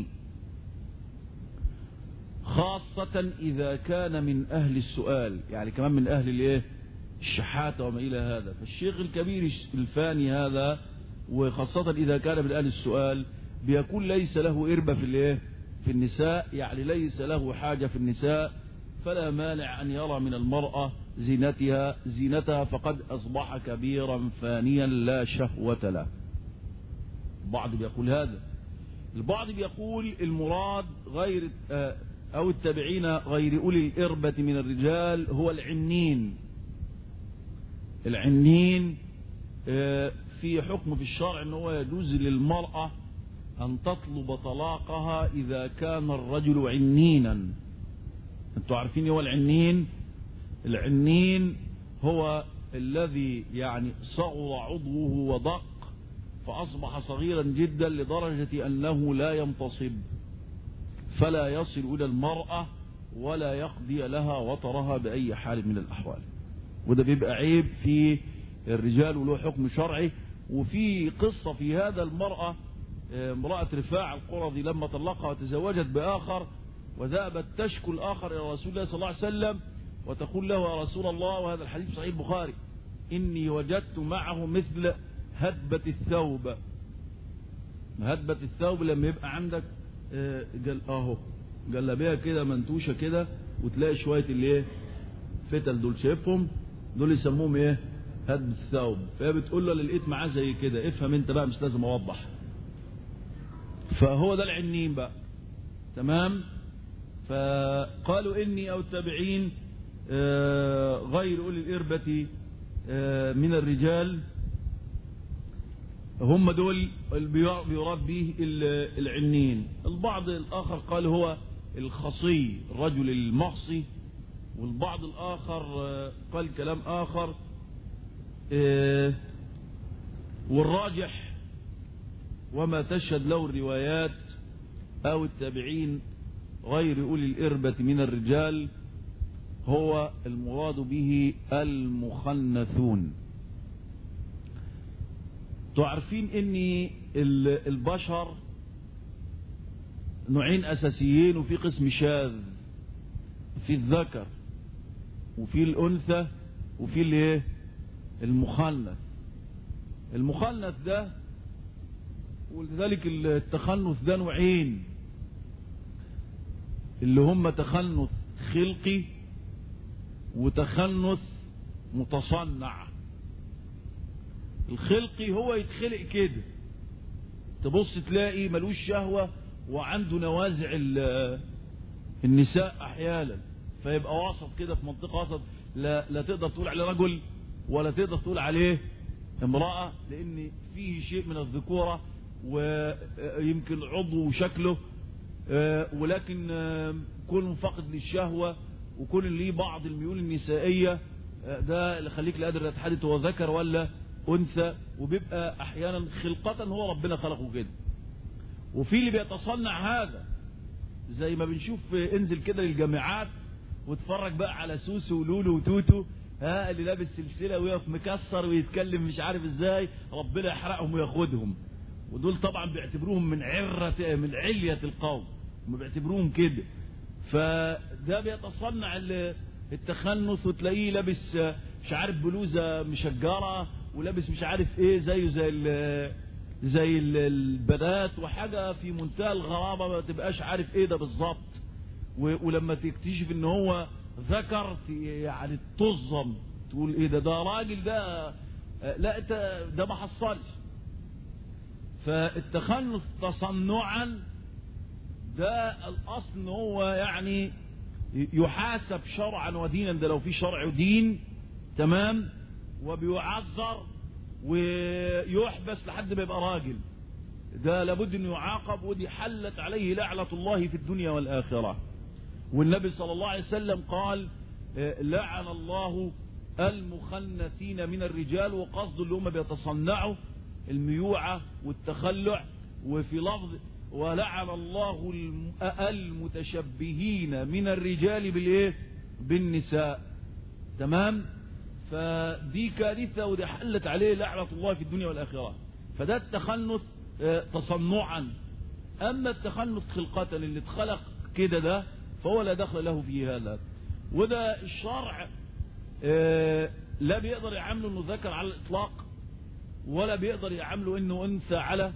خاصة إذا كان من أهل السؤال، يعني كمان من أهل الإيه الشحاتة وما إلى هذا. فالشيخ الكبير الفاني هذا، وخاصة إذا كان من أهل السؤال، بيكون ليس له إربة في الايه في النساء، يعني ليس له حاجة في النساء، فلا مانع أن يرى من المرأة زينتها زينتها فقد أصبح كبيرا فانيا لا شهوة له. البعض بيقول هذا. البعض بيقول المراد غير أو التابعين غير أولي الإربة من الرجال هو العنين. العنين في حكم في الشرع أنه يجوز للمرأة أن تطلب طلاقها إذا كان الرجل عنينا. أنتوا عارفين هو العنين؟ العنين هو الذي يعني صغر عضوه ودق فأصبح صغيرا جدا لدرجة أنه لا ينتصب فلا يصل إلى المرأة ولا يقضي لها وطرها بأي حال من الأحوال. وده بيبقى عيب في الرجال وله حكم شرعي. وفي قصة في هذا المرأة، امرأة رفاع القرظي لما طلقها وتزوجت بآخر وذهبت تشكو الآخر إلى رسول الله صلى الله عليه وسلم وتقول له يا رسول الله، وهذا الحديث صحيح البخاري، إني وجدت معه مثل هدبة الثوب. هدبة الثوب لما يبقى عندك قال اهو جلابيه كده منتوشه كده وتلاقي شويه الايه فتل دول شايفهم دول يسموهم ايه هدبة الثوب. فهي بتقول له اللي لقيت معاه زي كده افهم انت بقى مش لازم اوضح. فهو ده العنين بقى. تمام. فقالوا اني او التابعين غير اولي الاربه من الرجال هم دول اللي بيراد به العنين. البعض الآخر قال هو الخصي الرجل المعصي، والبعض الآخر قال كلام آخر. والراجح وما تشهد له الروايات أو التابعين غير أولي الإربة من الرجال هو المراد به المخنثون. تعرفين ان البشر نوعين اساسيين، وفي قسم شاذ، في الذكر وفي الانثى وفي الايه المخنث. المخنث ده ولذلك التخنث ده نوعين، اللي هم تخنث خلقي وتخنث متصنع. الخلقي هو يتخلق كده، تبص تلاقي ملوش شهوة وعنده نوازع النساء احيانا، فيبقى وسط كده في منطقة وسط، لا, لا تقدر تقول عليه رجل ولا تقدر تقول عليه امرأة، لان فيه شيء من الذكورة ويمكن عضو وشكله، ولكن كل فقد للشهوة وكل ليه بعض الميول النسائية، ده اللي خليك لا قادر تحدد هو ذكر ولا أنثى. وبيبقى أحيانا خلقة هو ربنا خلقه كده. وفي اللي بيتصنع هذا، زي ما بنشوف انزل كده للجامعات واتفرج بقى على سوسو ولولو وتوتو، ها اللي لابس سلسلة ويقف مكسر ويتكلم مش عارف ازاي، ربنا يحرقهم وياخدهم. ودول طبعا بيعتبروهم من عرة من علية القوم، ما بيعتبروهم كده. فده بيتصنع التخنث، وتلاقيه لابس مش عارف بلوزة مشجرة ولابس مش عارف ايه زيه زي ال زي البنات، وحاجة في منتهى الغرابة ما تبقاش عارف ايه ده بالظبط. ولما تكتشف ان هو ذكر يعني تظلم تقول ايه ده ده راجل ده، لا انت ده ما حصلش. فالتخنث تصنعا ده الاصل ان هو يعني يحاسب شرعا ودينا، ده لو في شرع ودين تمام، وبيعذر ويحبس لحد ما يبقى راجل، ده لابد انه يعاقب، ودي حلت عليه لعنة الله في الدنيا والآخرة. والنبي صلى الله عليه وسلم قال لعن الله المخنثين من الرجال، وقصد اللي هم بيتصنعوا الميوعة والتخلع. وفي لفظ ولعن الله المتشبهين من الرجال بالايه بالنساء. تمام. فدي كارثة ودي حلت عليه لعنة الله في الدنيا والآخرة. فده التخنث تصنعا. أما التخنث خلقة اللي اتخلق كده ده فهو لا دخل له في هذا. وده الشرع لا بيقدر يعامله انه ذكر على الإطلاق، ولا بيقدر يعامله انه انثى على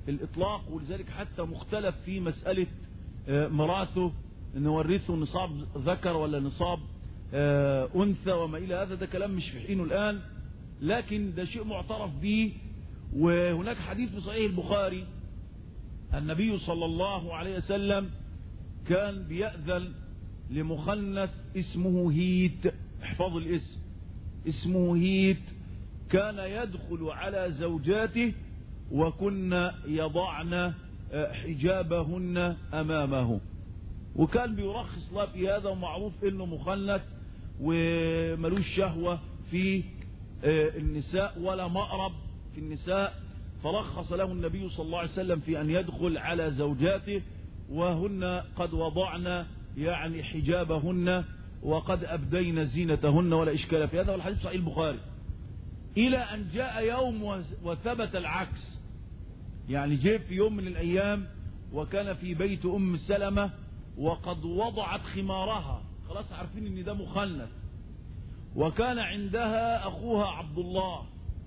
الإطلاق، ولذلك حتى مختلف في مسألة مراته نورثه نصاب ذكر ولا نصاب أنثى وما إلى هذا. ده كلام مش في حينه الآن، لكن ده شيء معترف به. وهناك حديث في صحيح البخاري النبي صلى الله عليه وسلم كان بيأذن لمخنث اسمه هيت، احفظوا الاسم، اسمه هيت، كان يدخل على زوجاته وكن يضعن حجابهن أمامه، وكان بيرخص له في هذا، ومعروف انه مخنث وملوش شهوة في النساء ولا مأرب في النساء، فرخص له النبي صلى الله عليه وسلم في أن يدخل على زوجاته وهن قد وضعن يعني حجابهن وقد أبدين زينتهن ولا إشكال في هذا، والحديث صحيح البخاري. إلى أن جاء يوم وثبت العكس، يعني جاء في يوم من الأيام وكان في بيت أم سلمة وقد وضعت خمارها، خلاص عارفين ان ده مخنث، وكان عندها أخوها عبد الله،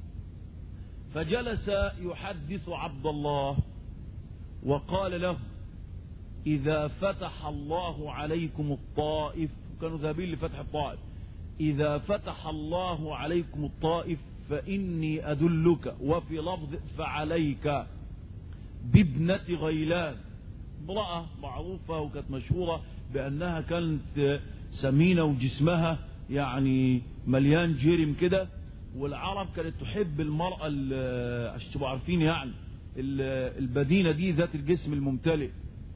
فجلس يحدث عبد الله وقال له: إذا فتح الله عليكم الطائف، كانوا ذاهبين لفتح الطائف، إذا فتح الله عليكم الطائف فإني أدلك، وفي لفظ فعليك بابنة غيلان، امرأة معروفة وكانت مشهورة بأنها كانت سمينة وجسمها يعني مليان جرم كده، والعرب كانت تحب المرأة عشان تبقوا عارفين يعني البدينة دي ذات الجسم الممتلئ.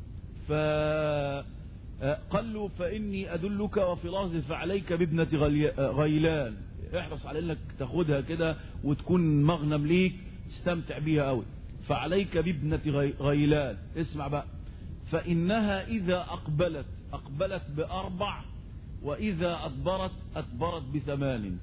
فقال له: فإني أدلك، وفي لفظ فعليك بابنة غيلان، احرص على انك تاخدها كده وتكون مغنم ليك تستمتع بيها قوي. فعليك بابنة غيلان، اسمع بقى، فإنها إذا أقبلت أقبلت بأربع، وإذا أدبرت أدبرت بثمان.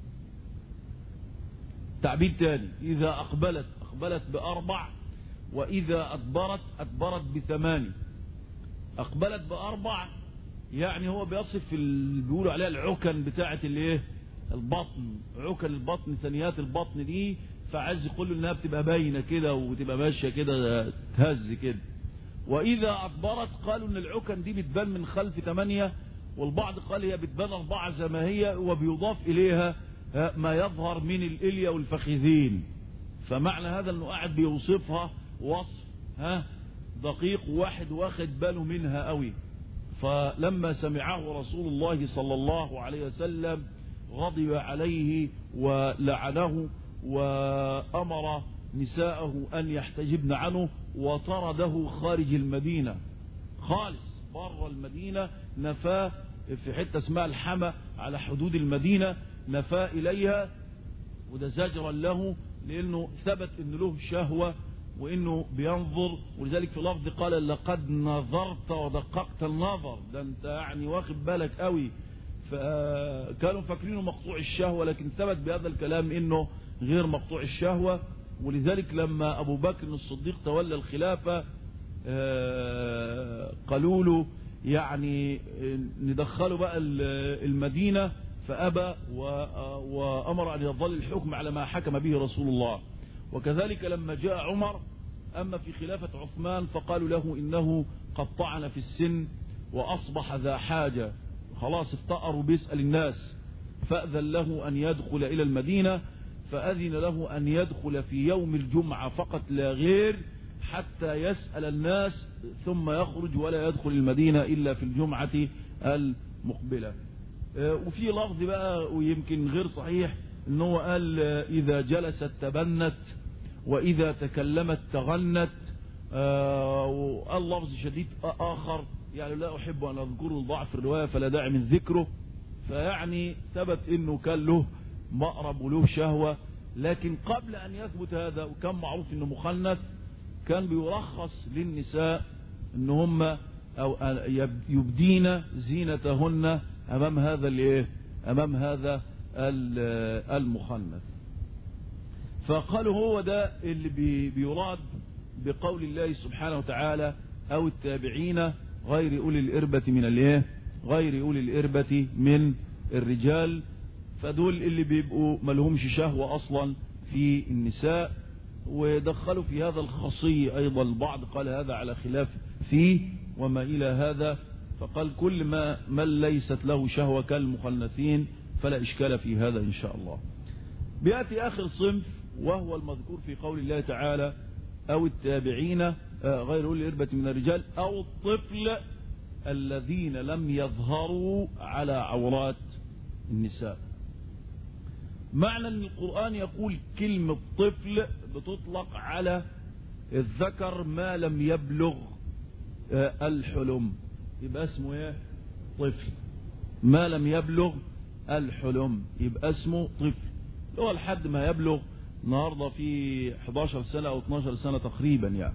تعبير تاني: إذا أقبلت أقبلت بأربع، وإذا أدبرت أدبرت بثمان. أقبلت بأربع يعني هو بيصف اللي بيقولوا عليها العكن بتاعة الايه البطن، عكن البطن، ثنيات البطن دي، فعايز يقول انها بتبقى باينه كده وتبقى ماشيه كده تهز كده. واذا ادبرت قالوا ان العكن دي بتبان من خلف ثمانيه، والبعض قال هي بتبان اربعه زي ما هي، وبيضاف اليها ما يظهر من الاليا والفخذين. فمعنى هذا انه قاعد بيوصفها وصف ها دقيق، واحد واخد باله منها قوي. فلما سمعه رسول الله صلى الله عليه وسلم غضب عليه ولعنه، وأمر نساءه أن يحتجبن عنه، وطرده خارج المدينة خالص بره المدينة، نفاه في حتة اسمها الحمى على حدود المدينة، نفاه إليها، وده زجرا له لأنه ثبت أنه له شهوة وأنه بينظر. ولذلك في لفظ قال: لقد نظرت ودققت النظر، ده أنت يعني واخد بالك قوي. فكانوا فاكرينه مقطوع الشهوة، لكن ثبت بهذا الكلام أنه غير مقطوع الشهوة. ولذلك لما أبو بكر الصديق تولى الخلافة قالوا له يعني ندخله بقى المدينة، فأبى وأمر أن يظل الحكم على ما حكم به رسول الله. وكذلك لما جاء عمر أما في خلافة عثمان فقالوا له إنه قد طعن في السن وأصبح ذا حاجة، خلاص افتقروا بيسأل الناس، فأذن له أن يدخل إلى المدينة، فأذن له أن يدخل في يوم الجمعة فقط لا غير، حتى يسأل الناس ثم يخرج ولا يدخل المدينة إلا في الجمعة المقبلة. وفي لفظ بقى ويمكن غير صحيح انه قال: إذا جلست تبنت، وإذا تكلمت تغنت. وقال لفظ شديد آخر يعني لا أحب أن أذكره لضعف الرواية فلا داعي من ذكره. فيعني ثبت انه كان له مأرب وله شهوة، لكن قبل أن يثبت هذا وكان معروف انه مخنث، كان بيرخص للنساء ان هم أو يبدين زينتهن أمام هذا الايه أمام هذا المخنث. فقالوا هو ده اللي بيراد بقول الله سبحانه وتعالى: أو التابعين غير أولي الإربة من الايه غير أولي الإربة من الرجال. فدول اللي بيبقوا ملهمش شهوة أصلا في النساء، ودخلوا في هذا الخصي أيضا، البعض قال هذا على خلاف فيه وما إلى هذا، فقال كل ما من ليست له شهوة كالمخنثين فلا إشكال في هذا إن شاء الله. بيأتي آخر صنف وهو المذكور في قول الله تعالى أو التابعين غير أولي الإربة من الرجال أو الطفل الذين لم يظهروا على عورات النساء. معنى أن القرآن يقول كلمة طفل بتطلق على الذكر ما لم يبلغ الحلم، يبقى اسمه ايه؟ طفل. ما لم يبلغ الحلم يبقى اسمه طفل، هو لحد ما يبلغ النهارده في حداشر سنة أو اتناشر سنة تقريبا يعني.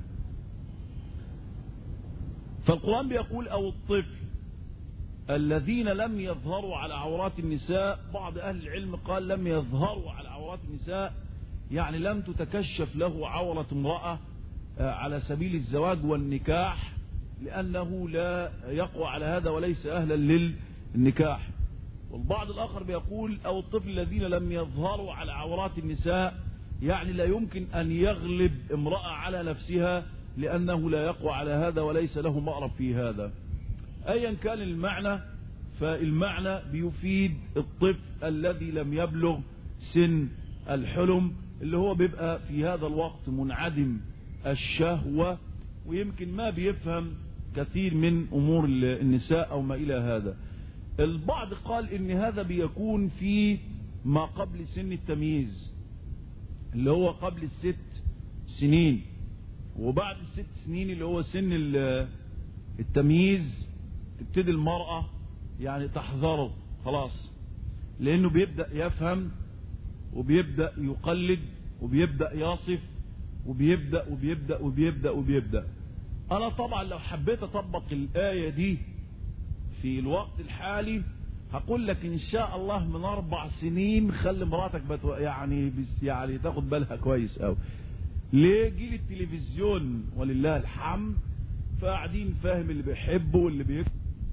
فالقرآن بيقول أو الطفل الذين لم يظهروا على عورات النساء. بعض أهل العلم قال لم يظهروا على عورات النساء يعني لم تتكشف له عورة امرأة على سبيل الزواج والنكاح، لأنه لا يقوى على هذا وليس أهلا للنكاح. والبعض الآخر بيقول أو الطفل الذين لم يظهروا على عورات النساء يعني لا يمكن أن يغلب امرأة على نفسها، لأنه لا يقوى على هذا وليس له مأرب في هذا. أيا كان المعنى، فالمعنى بيفيد الطفل الذي لم يبلغ سن الحلم، اللي هو بيبقى في هذا الوقت منعدم الشهوة ويمكن ما بيفهم كثير من أمور النساء أو ما إلى هذا. البعض قال إن هذا بيكون في ما قبل سن التمييز، اللي هو قبل الست سنين، وبعد الست سنين اللي هو سن التمييز تبتدي المرأة يعني تحذره خلاص، لأنه بيبدأ يفهم وبيبدأ يقلد وبيبدأ يصف وبيبدأ وبيبدأ وبيبدأ وبيبدأ. أنا طبعا لو حبيت أطبق الآية دي في الوقت الحالي هقول لك إن شاء الله من أربع سنين خلي مراتك بتو... يعني بس يعني تاخد بالها كويس أوي. ليه؟ جيل التلفزيون ولله الحمد، فقاعدين فاهم اللي بيحبه واللي بيكتب.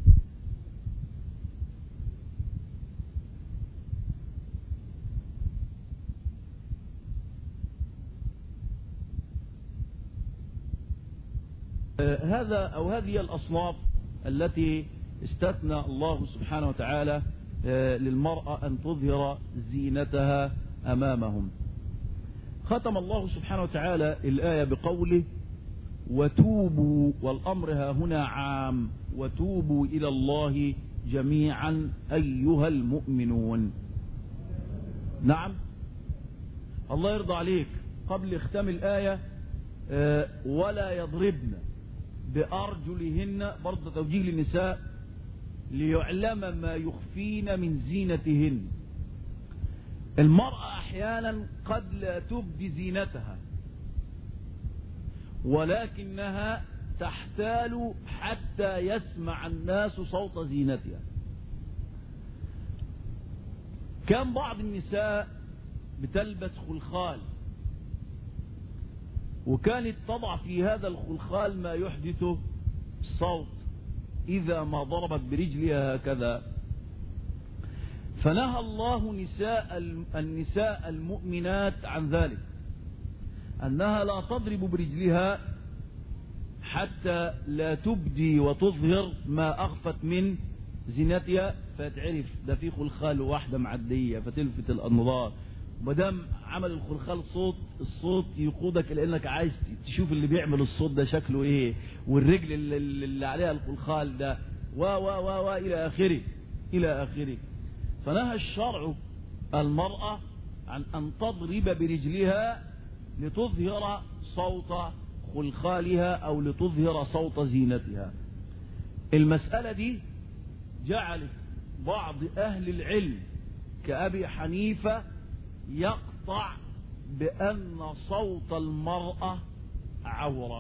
آه هذا أو هذه الأصناف التي استثنى الله سبحانه وتعالى آه للمرأة أن تظهر زينتها أمامهم. ختم الله سبحانه وتعالى الآية بقوله وتوبوا، والأمر ها هنا عام، وتوبوا إلى الله جميعا أيها المؤمنون. نعم الله يرضى عليك. قبل ختام الآية آه ولا يضربن بأرجلهن، برضه توجيه للنساء ليعلم ما يخفين من زينتهن. المرأة أحيانا قد لا تبدي زينتها ولكنها تحتال حتى يسمع الناس صوت زينتها. كان بعض النساء بتلبس خلخال، وكانت تضع في هذا الخلخال ما يحدث الصوت إذا ما ضربت برجلها هكذا. فنهى الله نساء النساء المؤمنات عن ذلك، أنها لا تضرب برجلها حتى لا تبدي وتظهر ما أخفت من زينتها، فتعرف ده في خلخال واحدة معدية فتلفت الأنظار. مدام عمل الخلخال صوت، الصوت يقودك إلى أنك عايز تشوف اللي بيعمل الصوت ده شكله إيه، والرجل اللي عليها الخلخال ده و و و و إلى آخره إلى آخره. فنهى الشرع المرأة عن أن تضرب برجلها لتظهر صوت خلخالها أو لتظهر صوت زينتها. المسألة دي جعلت بعض أهل العلم كأبي حنيفة يقطع بأن صوت المرأة عورة،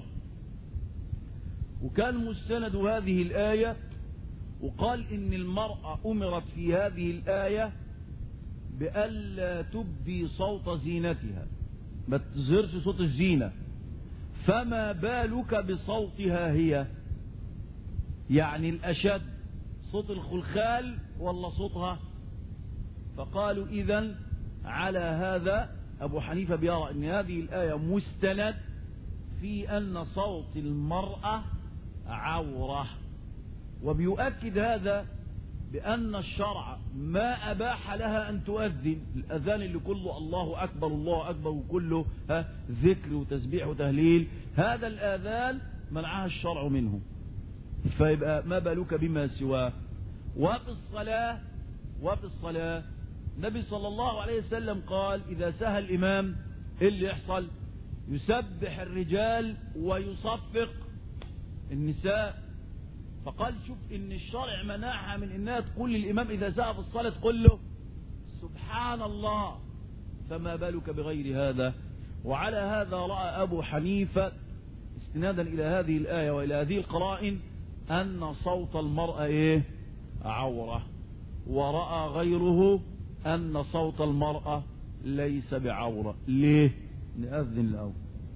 وكان مستند هذه الآية وقال إن المرأة أمرت في هذه الآية بألا تبدي صوت زينتها، ما تظهرش صوت الزينة، فما بالك بصوتها هي؟ يعني الأشد صوت الخلخال ولا صوتها؟ فقالوا إذن على هذا أبو حنيفة بيرى أن هذه الآية مستند في أن صوت المرأة عورة، وبيؤكد هذا بأن الشرع ما أباح لها أن تؤذن. الأذان اللي كله الله أكبر الله أكبر وكله ها ذكر وتسبيح وتهليل، هذا الأذان منعها الشرع منه، فيبقى ما بالك بما سواه. وفي الصلاة وفي الصلاة النبي صلى الله عليه وسلم قال إذا سهى الإمام إيه اللي يحصل؟ يسبح الرجال ويصفق النساء. فقال شوف إن الشرع منعها من إنها تقول للإمام إذا سهى في الصلاة تقول له سبحان الله، فما بالك بغير هذا. وعلى هذا رأى أبو حنيفة استنادا إلى هذه الآية وإلى هذه القرائن أن صوت المرأة إيه؟ عورة. ورأى غيره أن صوت المرأة ليس بعورة. ليه؟ نأذن الأول.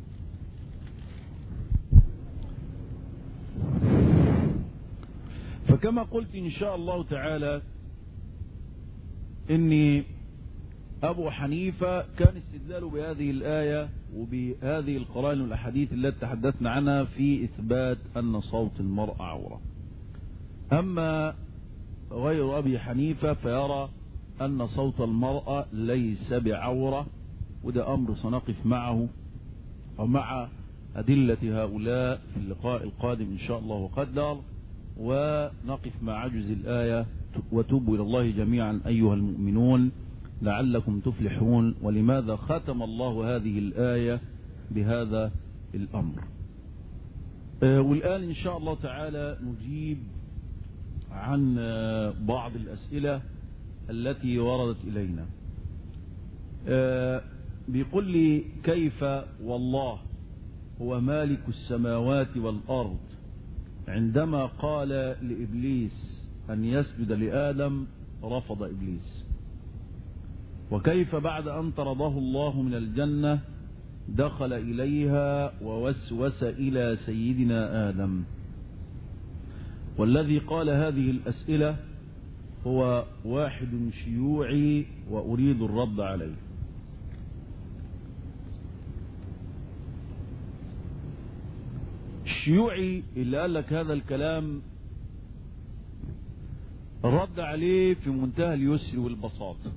فكما قلت إن شاء الله تعالى إني أبو حنيفة كان استدلاله بهذه الآية وبهذه القرائن والأحاديث التي تحدثنا عنها في إثبات أن صوت المرأة عورة. أما غير أبي حنيفة فيرى أن صوت المرأة ليس بعورة، وده أمر سنقف معه ومع أدلة هؤلاء في اللقاء القادم إن شاء الله وقدر، ونقف مع عجز الآية وتوبوا إلى الله جميعا أيها المؤمنون لعلكم تفلحون. ولماذا ختم الله هذه الآية بهذا الأمر؟ آه والآن إن شاء الله تعالى نجيب عن آه بعض الأسئلة التي وردت إلينا. آه بيقول لي كيف والله هو مالك السماوات والأرض عندما قال لإبليس أن يسجد لآدم رفض إبليس، وكيف بعد أن طرده الله من الجنة دخل إليها ووسوس إلى سيدنا آدم؟ والذي قال هذه الأسئلة هو واحد شيوعي وأريد الرد عليه. الشيوعي اللي قال لك هذا الكلام رد عليه في منتهى اليسر والبساطة.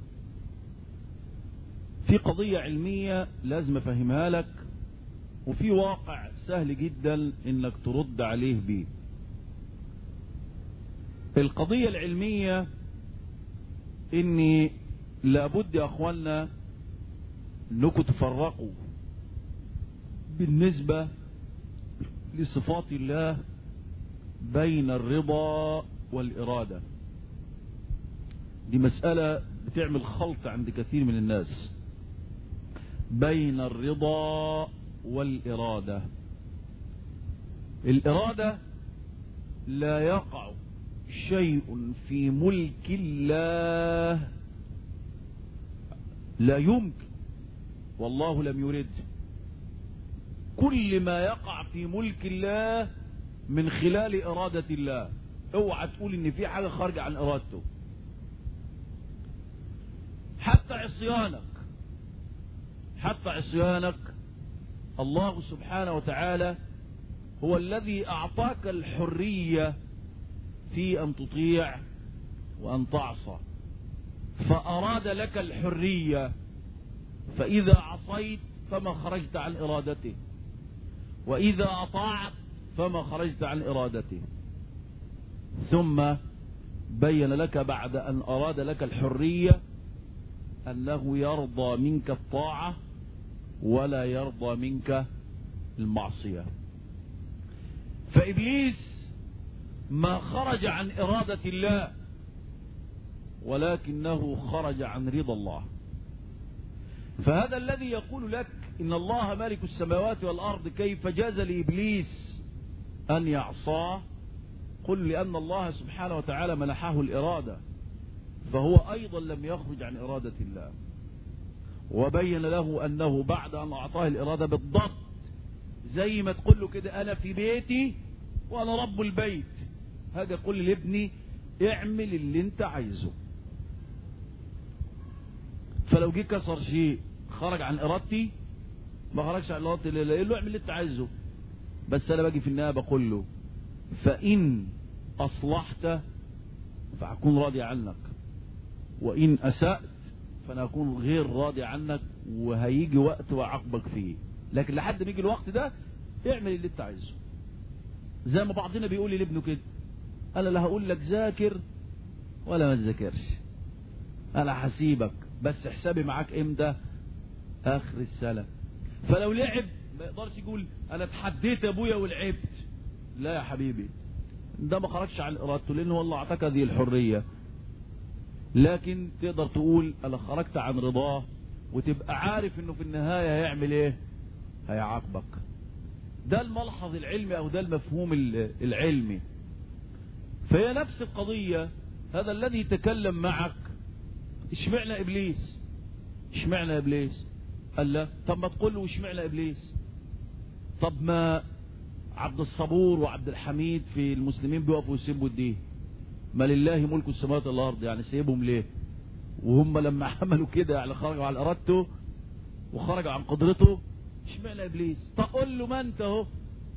في قضية علمية لازم أفهمها لك، وفي واقع سهل جدا إنك ترد عليه بيه. القضية العلمية إني لابد يا أخوانا أنكم تفرقوا بالنسبة لصفات الله بين الرضا والإرادة. دي مسألة بتعمل خلط عند كثير من الناس بين الرضا والإرادة. الإرادة لا يقع شيء في ملك الله لا يمكن والله لم يرد. كل ما يقع في ملك الله من خلال إرادة الله. اوعى تقول ان في حاجة خارجة عن إرادته. حتى عصيانك حتى عصيانك الله سبحانه وتعالى هو الذي أعطاك الحرية في أن تطيع وأن تعصى، فأراد لك الحرية، فإذا عصيت فما خرجت عن إرادته، وإذا أطاعت فما خرجت عن إرادته. ثم بين لك بعد أن أراد لك الحرية أنه يرضى منك الطاعة ولا يرضى منك المعصية. فإبليس ما خرج عن إرادة الله ولكنه خرج عن رضا الله. فهذا الذي يقول لك إن الله مالك السماوات والأرض كيف جاز لإبليس أن يعصاه؟ قل لأن الله سبحانه وتعالى منحه الإرادة، فهو أيضا لم يخرج عن إرادة الله، وبين له أنه بعد أن أعطاه الإرادة بالضبط زي ما تقول له كده أنا في بيتي وأنا رب البيت، هذا قل لابني اعمل اللي انت عايزه. فلو جه كسر شيء خرج عن ارادتي ما خرجش عن ارادتي، يقول له اعمل اللي انت عايزه، بس انا باجي في النهايه بقول له فان اصلحت فاكون راضي عنك، وان اسأت فانا اكون غير راضي عنك، وهيجي وقت واعاقبك فيه، لكن لحد ما يجي الوقت ده اعمل اللي انت عايزه. زي ما بعضنا بيقول لابنه كده، انا لا هقول لك ذاكر ولا ما تذاكرش، انا هسيبك بس حسابي معاك امتى؟ اخر السنه. فلو لعب ما يقدرش يقول انا اتحديت ابويا ولعبت، لا يا حبيبي، ده ما خرجش عن ارادته لانه والله اعتقد هذه الحريه، لكن تقدر تقول انا خرجت عن رضاه، وتبقى عارف انه في النهايه هيعمل ايه؟ هيعاقبك. ده الملحظ العلمي او ده المفهوم العلمي. فهي نفس القضيه، هذا الذي تكلم معك اشمعنى ابليس؟ اشمعنى ابليس؟ قال لا، طب ما تقول له اشمعنى ابليس؟ طب ما عبد الصبور وعبد الحميد في المسلمين بيقفوا يسبوا الدين، ما لله ملك السماوات والارض، يعني سيبهم ليه؟ وهم لما عملوا كده يعني خرجوا عن ارادته وخرجوا عن قدرته، اشمعنى ابليس؟ طب قول له ما انت اهو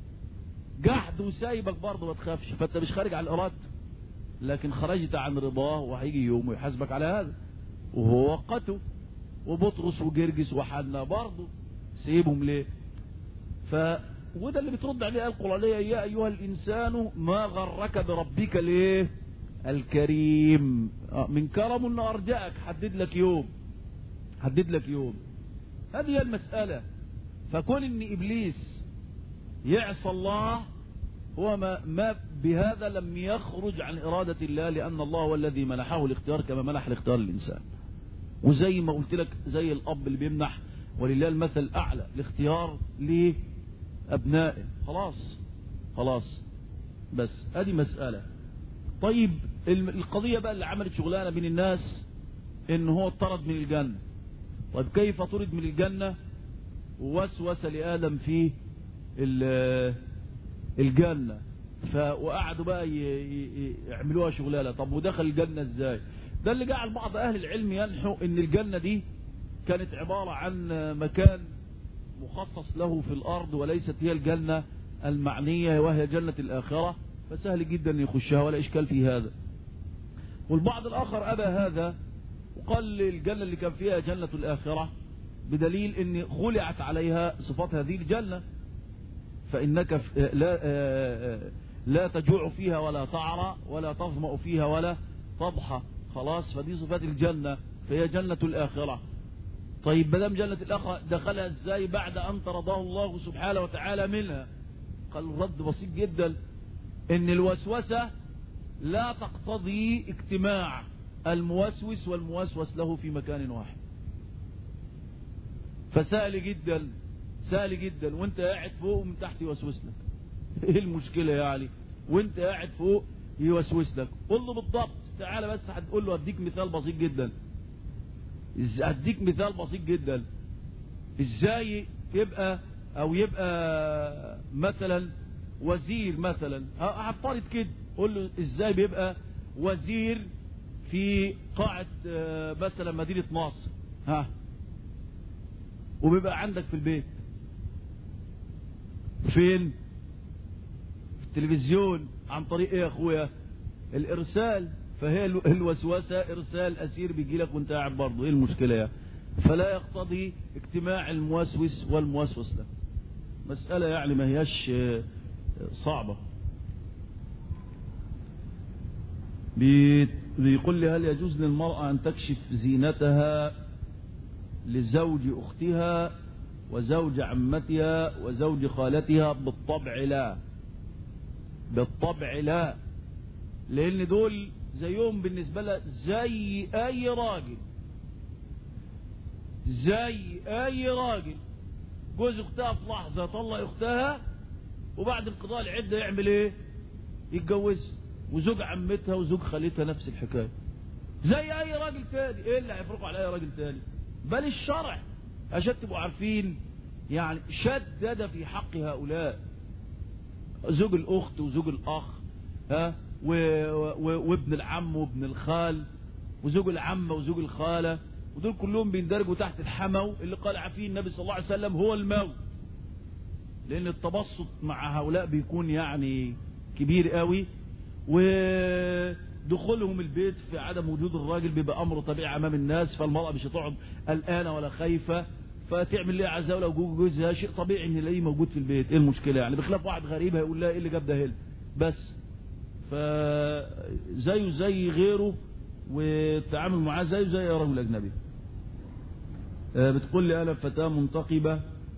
جحد وسايبك برضه ما تخافش، فانت مش خارج عن ارادته، لكن خرجت عن رضاه وهيجي يوم ويحاسبك على هذا، وهو وقته. وبطرس وجرجس وحنا برضه سيبهم ليه؟ ف وده اللي بترد عليه القرآنية، يا أيها الإنسان ما غرك بربك ليه الكريم، من كرم إنه أرجعك، حدد لك يوم، حدد لك يوم. هذه هي المسألة. فكون إن إبليس يعصى الله هو ما, ما بهذا لم يخرج عن إرادة الله، لأن الله هو الذي منحه الاختيار كما منح الاختيار للإنسان. وزي ما قلت لك زي الأب اللي بيمنح ولله المثل الأعلى الاختيار لأبنائه، خلاص خلاص. بس هذه مسألة. طيب القضية بقى اللي عملت شغلانة بين الناس إن هو اطرد من الجنة. طيب كيف طرد من الجنة؟ ووسوس لآدم في الجنة، وقعدوا بقى يعملوها شغلانة. طب ودخل الجنة ازاي؟ ده اللي جعل بعض اهل العلم ينحوا ان الجنة دي كانت عبارة عن مكان مخصص له في الارض، وليست هي الجنة المعنية وهي جنة الاخرة، فسهل جدا يخشها ولا اشكال في هذا. والبعض الاخر ابى هذا وقال الجنة اللي كان فيها جنة الاخرة، بدليل ان خلعت عليها صفات هذه الجنة، فإنك لا لا تجوع فيها ولا تعرى ولا تظمأ فيها ولا تضحى، خلاص، فدي صفات الجنة، فهي جنة الآخرة. طيب مدام جنة الآخرة دخلها ازاي بعد أن طرده الله سبحانه وتعالى منها؟ قال الرد بسيط جدا، إن الوسوسة لا تقتضي اجتماع الموسوس والموسوس له في مكان واحد. فسهل جدا سهل جدا وانت قاعد فوق ومن تحت يوسوس لك، ايه المشكلة يعني؟ وانت قاعد فوق يوسوس لك، قول له بالضبط. تعالى بس هتقول له اديك مثال بسيط جدا اديك مثال بسيط جدا ازاي يبقى او يبقى مثلا وزير مثلا، هفترض كده، قول له ازاي بيبقى وزير في قاعة مثلا مدينة ناصر، ها، وبيبقى عندك في البيت فين؟ في التلفزيون. عن طريق ايه يا اخويا؟ الارسال. فهي الوسوسة ارسال اسير بيجي لك وانت قاعد برضه، ايه المشكلة يعني؟ فلا يقتضي اجتماع الموسوس والموسوس له. مسألة يعني ما هياش صعبة. بيقول لي هل يجوز للمرأة ان تكشف زينتها لزوج اختها وزوج عمتها وزوج خالتها؟ بالطبع لا، بالطبع لا، لان دول زيهم بالنسبة لها زي اي راجل، زي اي راجل. جوز اختها في لحظة طلق اختها وبعد انقضاء العدة يعمل ايه؟ يتجوز. وزوج عمتها وزوج خالتها نفس الحكاية، زي اي راجل تاني. ايه اللي هيفرقوا على اي راجل تاني؟ بل الشرع عشان تبقوا عارفين يعني شدد في حق هؤلاء، زوج الاخت وزوج الاخ، ها، وابن العم وابن الخال وزوج العمه وزوج الخاله، ودول كلهم بيندرجوا تحت الحمو اللي قال فيه النبي صلى الله عليه وسلم هو الموت، لأن التبسط مع هؤلاء بيكون يعني كبير قوي، ودخولهم البيت في عدم وجود الراجل بيبقى أمر طبيعي أمام الناس، فالمرأة مش هتقعد قلقانة ولا خايفة، فتعمل ليه عزاء لو جوزها شيء طبيعي ان يلاقيه موجود في البيت. ايه المشكلة يعني؟ بخلاف واحد غريب هيقول لها ايه اللي جاب ده هنا بس، فزيه زي غيره والتعامل معاه زيه زي رجل أجنبي. بتقول لي أنا فتاة منتقبة،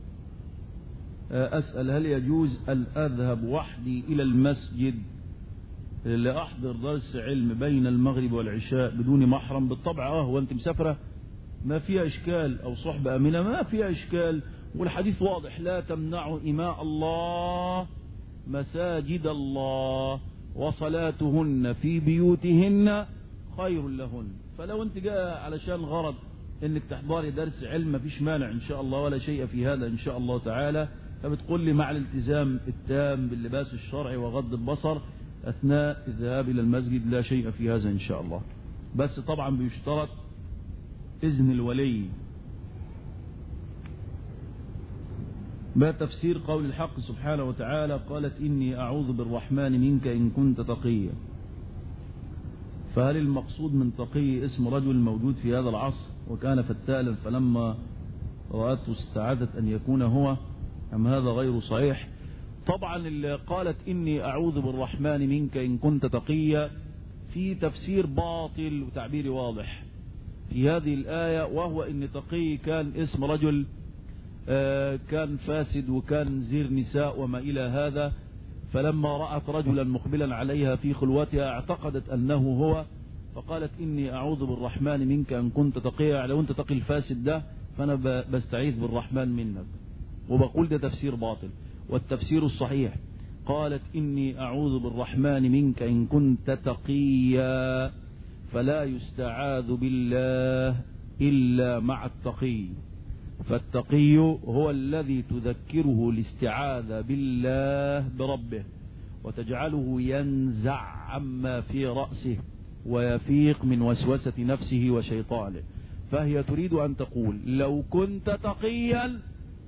أسأل هل يجوز أن أذهب وحدي إلى المسجد لأحضر درس علم بين المغرب والعشاء بدون محرم؟ بالطبع اه، وانت مسافرة ما فيها إشكال، أو صحبة أمينة ما فيها إشكال، والحديث واضح: لا تمنعوا إماء الله مساجد الله وصلاتهن في بيوتهن خير لهن. فلو انت جاء علشان غرض انك تحضري درس علم ما فيش مانع ان شاء الله، ولا شيء في هذا ان شاء الله تعالى. فبتقول لي مع الالتزام التام باللباس الشرعي وغض البصر اثناء الذهاب الى المسجد لا شيء في هذا ان شاء الله، بس طبعا بيشترط إذن الولي. ما تفسير قول الحق سبحانه وتعالى قالت إني أعوذ بالرحمن منك إن كنت تقيا؟ فهل المقصود من تقي اسم رجل موجود في هذا العصر وكان فتالا فلما رأته استعادت أن يكون هو، أم هذا غير صحيح؟ طبعا اللي قالت إني أعوذ بالرحمن منك إن كنت تقيا في تفسير باطل وتعبير واضح في هذه الآية، وهو إن تقي كان اسم رجل كان فاسد وكان زير نساء وما إلى هذا، فلما رأت رجلا مقبلا عليها في خلوتها اعتقدت أنه هو، فقالت إني أعوذ بالرحمن منك إن كنت تقيا، لو أنت تقي الفاسد ده فأنا بستعيذ بالرحمن منك، وبقول ده تفسير باطل. والتفسير الصحيح قالت إني أعوذ بالرحمن منك إن كنت تقيا، فلا يستعاذ بالله إلا مع التقي، فالتقي هو الذي تذكره الاستعاذة بالله بربه وتجعله ينزع عما في رأسه ويفيق من وسوسة نفسه وشيطانه. فهي تريد أن تقول لو كنت تقيا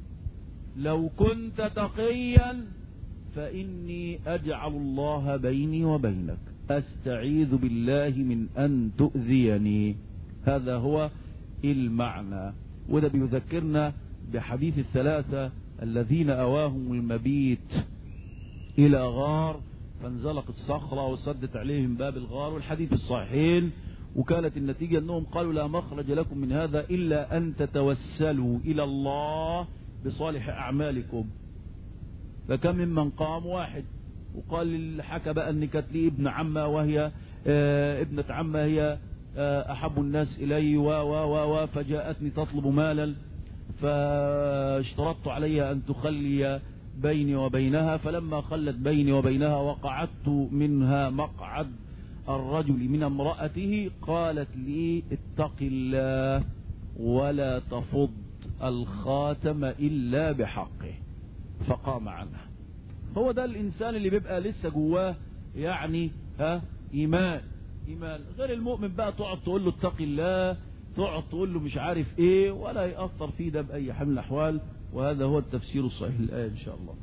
لو كنت تقيا فإني أجعل الله بيني وبينك، أستعيذ بالله من أن تؤذيني. هذا هو المعنى. وده بيذكرنا بحديث الثلاثة الذين أواهم المبيت إلى غار فانزلقت الصخرة وسدت عليهم باب الغار، والحديث الصحيحين، وكانت النتيجة أنهم قالوا لا مخرج لكم من هذا إلا أن تتوسلوا إلى الله بصالح أعمالكم. فكم ممن قام واحد وقال حكى بقى أن كانت لي ابن عمة وهي آه ابنة عمة هي آه أحب الناس إلي و و و فجاءتني تطلب مالا فاشترطت عليها أن تخلي بيني وبينها، فلما خلت بيني وبينها وقعدت منها مقعد الرجل من امرأته قالت لي اتق الله ولا تفض الخاتم إلا بحقه، فقام عنها. هو ده الإنسان اللي بيبقى لسه جواه يعني ها إيمان إيمان غير المؤمن بقى تقعد تقول له اتق الله، تقعد تقول له مش عارف ايه، ولا يأثر فيه ده بأي حال من الأحوال. وهذا هو التفسير الصحيح للآية إن شاء الله.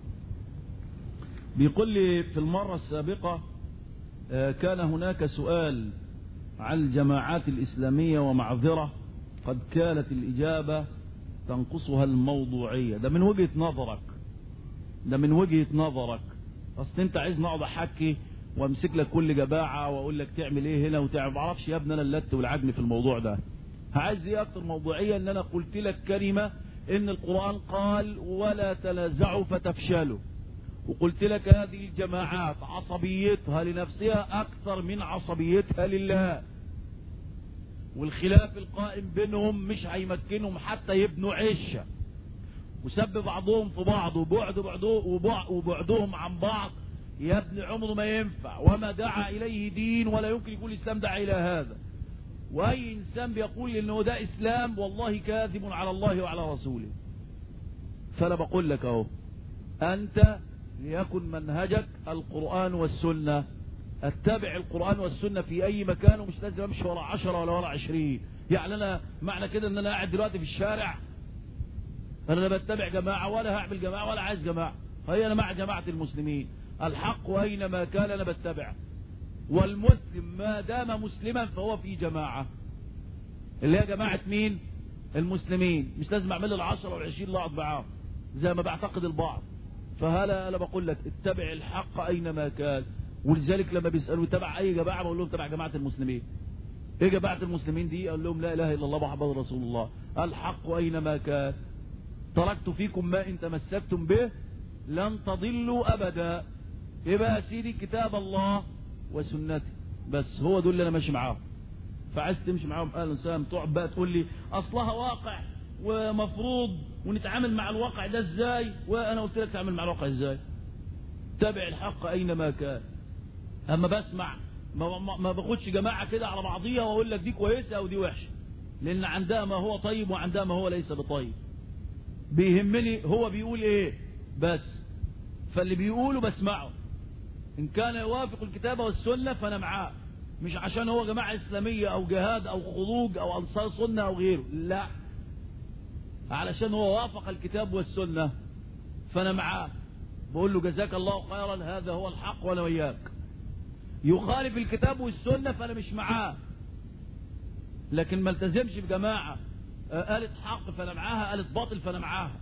بيقول لي في المرة السابقة كان هناك سؤال عن الجماعات الإسلامية ومعذرة قد كانت الإجابة تنقصها الموضوعية. ده من وجهة نظرك ده من وجهة نظرك أصل أنت عايز نقعد أحكي وامسك لك كل جباعة وأقول لك تعمل إيه هنا وتعمل ما اعرفش يا ابني أنا اللت والعجن في الموضوع ده. عايز إيه أكتر موضوعية؟ إن أنا قلت لك كلمة إن القرآن قال ولا تنازعوا فتفشلوا، وقلت لك هذه الجماعات عصبيتها لنفسها أكثر من عصبيتها لله، والخلاف القائم بينهم مش هيمكنهم حتى يبنوا عشة، وسب بعضهم في بعض وبعد وبعدهم عن بعض يا ابن عمره ما ينفع، وما دعا إليه دين ولا يمكن يقول الإسلام دعا إلى هذا. وأي إنسان بيقول إنه ده إسلام والله كاذب على الله وعلى رسوله. فأنا بقول لك أهو، أنت ليكن منهجك القرآن والسنة، اتبع القرآن والسنة في اي مكان، ومش لازم امشي ورا عشرة ولا ورا عشرين. يعني انا معنى كده ان انا قاعد دلوقتي في الشارع انا لا بتبع جماعة ولا هعمل جماعة ولا عايز جماعة، هي انا مع جماعة المسلمين. الحق اينما كان انا بتبع، والمسلم ما دام مسلما فهو في جماعة، اللي هي جماعة مين؟ المسلمين. مش لازم اعمل العشرة والعشرين اللي اقعد معاهم زي ما بعتقد البعض. فهلا انا بقول لك اتبع الحق اينما كان. ولذلك لما بيسالوا تبع اي جماعه بقول لهم تبع جماعه المسلمين. ايه جماعه المسلمين دي؟ اقول لهم لا اله الا الله محمد رسول الله. الحق اينما كان. تركت فيكم ما ان تمسكتم به لن تضلوا ابدا. يبقى يا سيدي كتاب الله وسنتي بس، هو دول اللي انا ماشي معاهم. فعايز تمشي معاهم اهلا وسهلا، تقعد بقى تقول لي اصلها واقع ومفروض ونتعامل مع الواقع ده ازاي، وانا قلت لك تعامل مع الواقع ازاي. تابع الحق اينما كان. اما بسمع ما, ما, ما باخدش جماعه كده على بعضيها واقول لك دي كويسه او دي وحشه، لان عندها ما هو طيب وعندها ما هو ليس بطيب. بيهمني هو بيقول ايه بس، فاللي بيقوله بسمعه، ان كان يوافق الكتاب والسنه فانا معاه، مش عشان هو جماعه اسلاميه او جهاد او خروج او انصار سنه او غيره، لا، علشان هو وافق الكتاب والسنه فانا معاه. بقول له جزاك الله خيرا، هذا هو الحق وانا وياك. يخالف الكتاب والسنه فانا مش معاه، لكن ما التزمش بجماعه قالت حق فانا معاها، قالت باطل فانا معاها،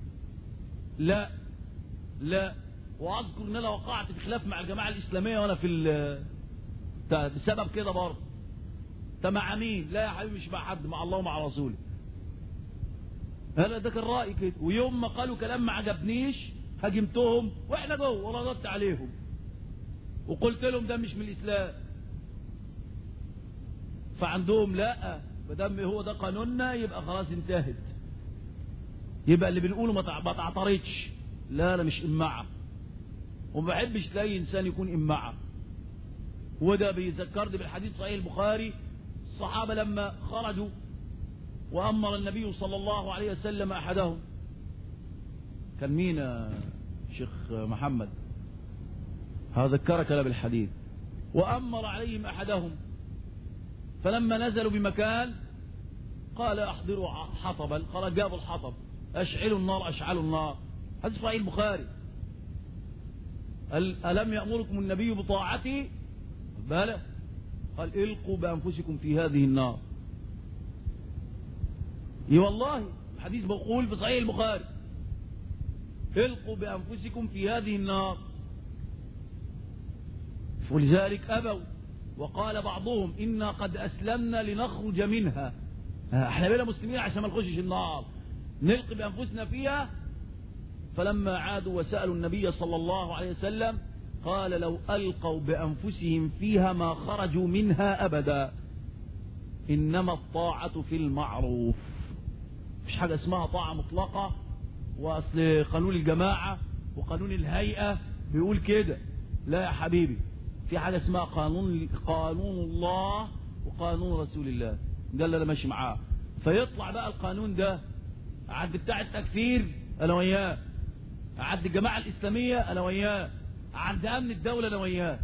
لا لا. واذكر ان انا وقعت في خلاف مع الجماعه الاسلاميه وانا في بسبب كده برضه. انت مع مين؟ لا يا حبيبي مش مع حد، مع الله ومع رسوله. هذا ده كان رايي كده. ويوم ما قالوا كلام ما عجبنيش هاجمتهم واحنا جوه ورددت عليهم وقلت لهم ده مش من الاسلام. فعندهم لا، ما دام هو ده قانوننا يبقى خلاص انتهت، يبقى اللي بنقوله ما تعترضش. لا انا مش امعه، وما بحبش تلاقي انسان يكون امعه. وده بيذكرني بالحديث صحيح البخاري، الصحابه لما خرجوا وامر النبي صلى الله عليه وسلم احدهم، كان مين يا شيخ محمد؟ هذكرك انا بالحديث. وامر عليهم احدهم فلما نزلوا بمكان قال احضروا حطبا، قال جابوا الحطب، اشعلوا النار اشعلوا النار. حديث صحيح البخاري. ألم يأمركم النبي بطاعتي؟ بلى. قال القوا بأنفسكم في هذه النار. اي والله الحديث بقول في صحيح البخاري القوا بأنفسكم في هذه النار. ولذلك أبوا، وقال بعضهم إنا قد أسلمنا لنخرج منها. احنا بينا مسلمين عشان ما نخشش النار، نلقي بأنفسنا فيها. فلما عادوا وسألوا النبي صلى الله عليه وسلم قال لو ألقوا بأنفسهم فيها ما خرجوا منها أبدا، إنما الطاعة في المعروف. مفيش حاجة اسمها طاعة مطلقة، وأصل قانون الجماعة وقانون الهيئة بيقول كده. لا يا حبيبي، في حاجة اسمها قانون قانون الله وقانون رسول الله، ده اللي أنا ماشي معاه. فيطلع بقى القانون ده عند بتاع التكفير أنا وياه، عند الجماعة الإسلامية أنا وياه، عند أمن الدولة أنا وياه.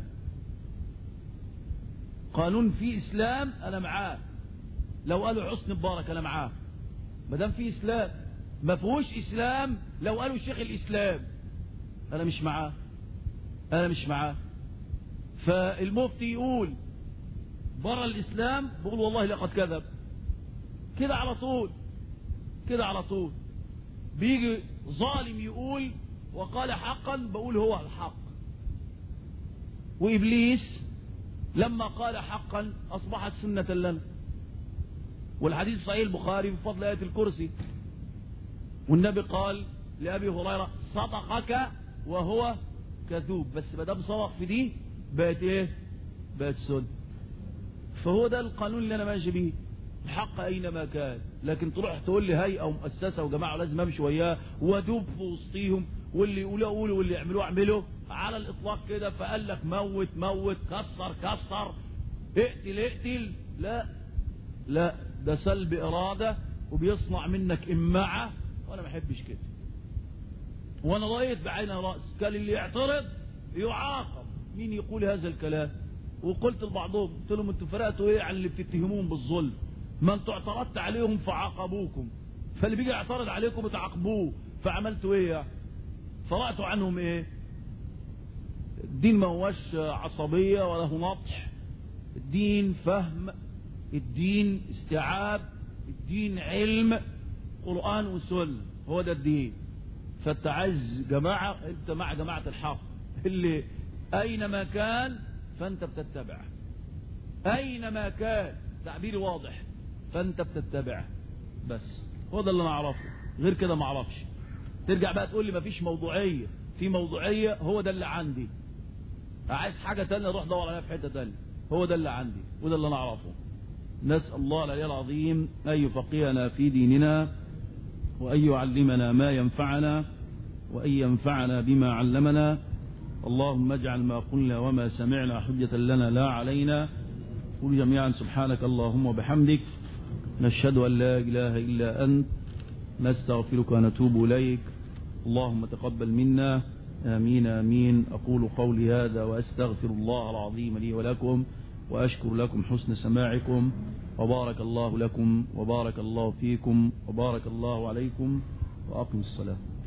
قانون فيه إسلام أنا معاه، لو قالوا حسني مبارك أنا معاه ما دام فيه إسلام. ما فيهوش إسلام لو قالوا شيخ الإسلام أنا مش معاه، أنا مش معاه. فالمفتي يقول برا الإسلام بقول والله لقد كذب، كده على طول، كده على طول. بيجي ظالم يقول وقال حقا بقول هو الحق. وإبليس لما قال حقا أصبحت سنة لنا. والحديث صحيح البخاري بفضل آية الكرسي، والنبي قال لأبي هريرة صدقك وهو كذوب، بس ما دام صدق في دي بقت ايه؟ بقت سنة. فهو ده القانون اللي انا ماشي بيه، الحق اينما كان. لكن تروح تقول لي هيئه ومؤسسه وجماعه لازم امشي وياه وادوب في وسطيهم، واللي يقولوا قولوا واللي يعملوه اعملوا على الاطلاق كده. فقال لك موت موت، كسر كسر، اقتل اقتل، لا لا، ده سلب اراده وبيصنع منك امعه، وانا ما احبش كده. وانا رايت بعين راس، قال اللي يعترض يعاقب. مين يقول هذا الكلام؟ وقلت لبعضهم قلت لهم انتوا فرقتوا ايه عن اللي بتتهمون بالظلم؟ ما انتوا اعترضت عليهم فعاقبوكم، فاللي بيجي يعترض عليكم بتعاقبوه، فعملتوا ايه يعني؟ فرقتوا عنهم ايه؟ الدين ما هوش عصبية ولا هو نطح، الدين فهم، الدين استيعاب، الدين علم، قرآن وسنة، هو ده الدين. فانت عايز جماعة، انت مع جماعة الحق اللي اينما كان فانت بتتبعه، اينما كان، تعبيري واضح، فانت بتتبعه بس. هو ده اللي انا اعرفه، غير كده ما اعرفش. ترجع بقى تقول لي ما فيش موضوعية، في موضوعية، هو ده اللي عندي. عايز حاجة تانية روح دور عليها في حتة تانية، هو ده اللي عندي وده اللي انا اعرفه. نسأل الله العلي العظيم أن يفقهنا في ديننا، وأن يعلمنا ما ينفعنا، وأن ينفعنا بما علمنا. اللهم اجعل ما قلنا وما سمعنا حجة لنا لا علينا. قل جميعا سبحانك اللهم وبحمدك، نشهد أن لا إله إلا أنت، نستغفرك ونتوب إليك. اللهم تقبل منا، آمين آمين. أقول قولي هذا وأستغفر الله العظيم لي ولكم، وأشكر لكم حسن سماعكم، وبارك الله لكم وبارك الله فيكم وبارك الله عليكم، وأقم الصلاة.